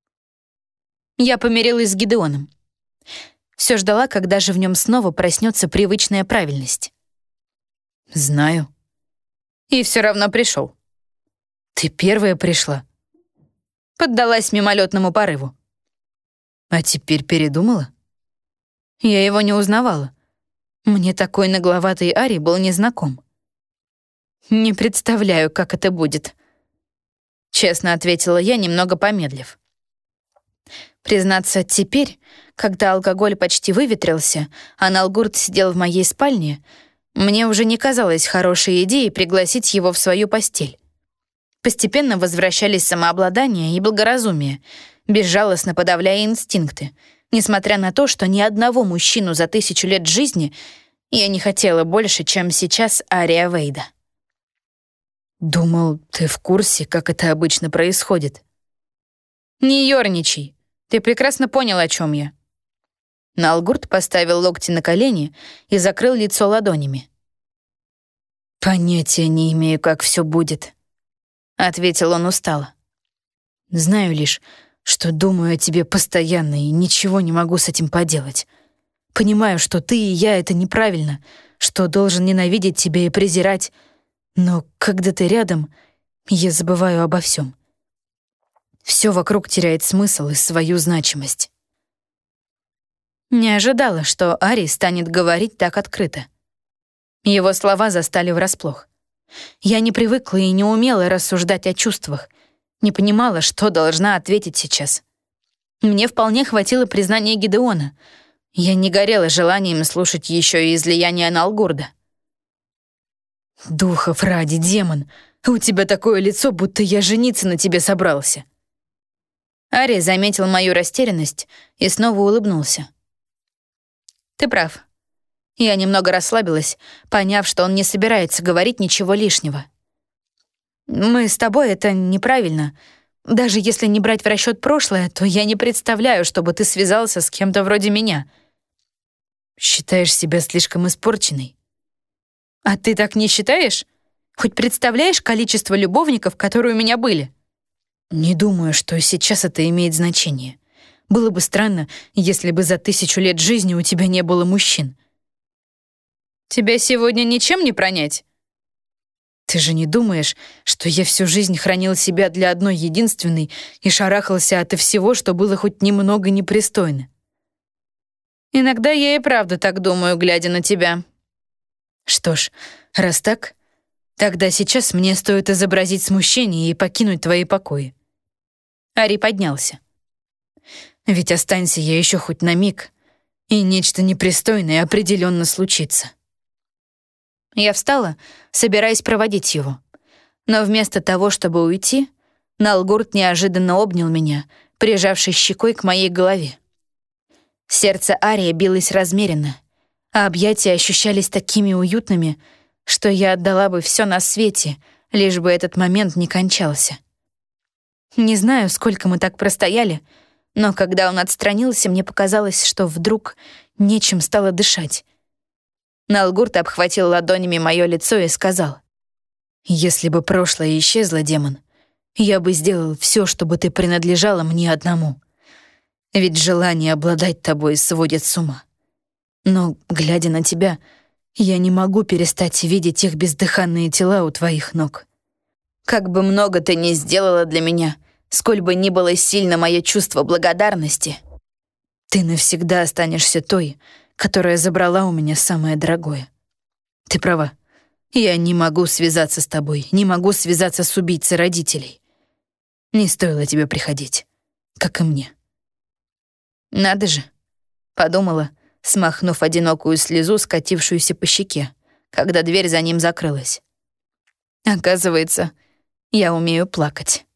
Я помирилась с Гидеоном. Все ждала, когда же в нем снова проснется привычная правильность. «Знаю». «И все равно пришел». «Ты первая пришла». Поддалась мимолетному порыву. «А теперь передумала?» Я его не узнавала. Мне такой нагловатый Ари был незнаком. «Не представляю, как это будет», — честно ответила я, немного помедлив. Признаться, теперь, когда алкоголь почти выветрился, а Налгурт сидел в моей спальне, мне уже не казалось хорошей идеей пригласить его в свою постель. Постепенно возвращались самообладание и благоразумие, безжалостно подавляя инстинкты, несмотря на то, что ни одного мужчину за тысячу лет жизни я не хотела больше, чем сейчас Ария Вейда. «Думал, ты в курсе, как это обычно происходит?» «Не ёрничай. Ты прекрасно понял, о чем я». Налгурт поставил локти на колени и закрыл лицо ладонями. «Понятия не имею, как все будет», — ответил он устало. «Знаю лишь, что думаю о тебе постоянно и ничего не могу с этим поделать. Понимаю, что ты и я — это неправильно, что должен ненавидеть тебя и презирать, но когда ты рядом, я забываю обо всем. Все вокруг теряет смысл и свою значимость». Не ожидала, что Ари станет говорить так открыто. Его слова застали врасплох. Я не привыкла и не умела рассуждать о чувствах, не понимала, что должна ответить сейчас. Мне вполне хватило признания Гидеона. Я не горела желанием слушать еще и излияние Налгурда. «Духов ради, демон! У тебя такое лицо, будто я жениться на тебе собрался!» Ари заметил мою растерянность и снова улыбнулся. «Ты прав». Я немного расслабилась, поняв, что он не собирается говорить ничего лишнего. «Мы с тобой — это неправильно. Даже если не брать в расчет прошлое, то я не представляю, чтобы ты связался с кем-то вроде меня». «Считаешь себя слишком испорченной?» «А ты так не считаешь? Хоть представляешь количество любовников, которые у меня были?» «Не думаю, что сейчас это имеет значение. Было бы странно, если бы за тысячу лет жизни у тебя не было мужчин». «Тебя сегодня ничем не пронять?» «Ты же не думаешь, что я всю жизнь хранил себя для одной единственной и шарахался от всего, что было хоть немного непристойно?» «Иногда я и правда так думаю, глядя на тебя». «Что ж, раз так, тогда сейчас мне стоит изобразить смущение и покинуть твои покои». Ари поднялся. «Ведь останься я еще хоть на миг, и нечто непристойное определенно случится». Я встала, собираясь проводить его. Но вместо того, чтобы уйти, Налгурт неожиданно обнял меня, прижавшись щекой к моей голове. Сердце Ария билось размеренно, а объятия ощущались такими уютными, что я отдала бы все на свете, лишь бы этот момент не кончался. Не знаю, сколько мы так простояли, но когда он отстранился, мне показалось, что вдруг нечем стало дышать. Налгурт обхватил ладонями мое лицо и сказал: «Если бы прошлое исчезло, демон, я бы сделал все, чтобы ты принадлежала мне одному. Ведь желание обладать тобой сводит с ума. Но, глядя на тебя, я не могу перестать видеть их бездыханные тела у твоих ног. Как бы много ты ни сделала для меня, сколь бы ни было сильно мое чувство благодарности, ты навсегда останешься той, которая забрала у меня самое дорогое. Ты права. Я не могу связаться с тобой, не могу связаться с убийцей родителей. Не стоило тебе приходить, как и мне. Надо же, подумала, смахнув одинокую слезу, скатившуюся по щеке, когда дверь за ним закрылась. Оказывается, я умею плакать.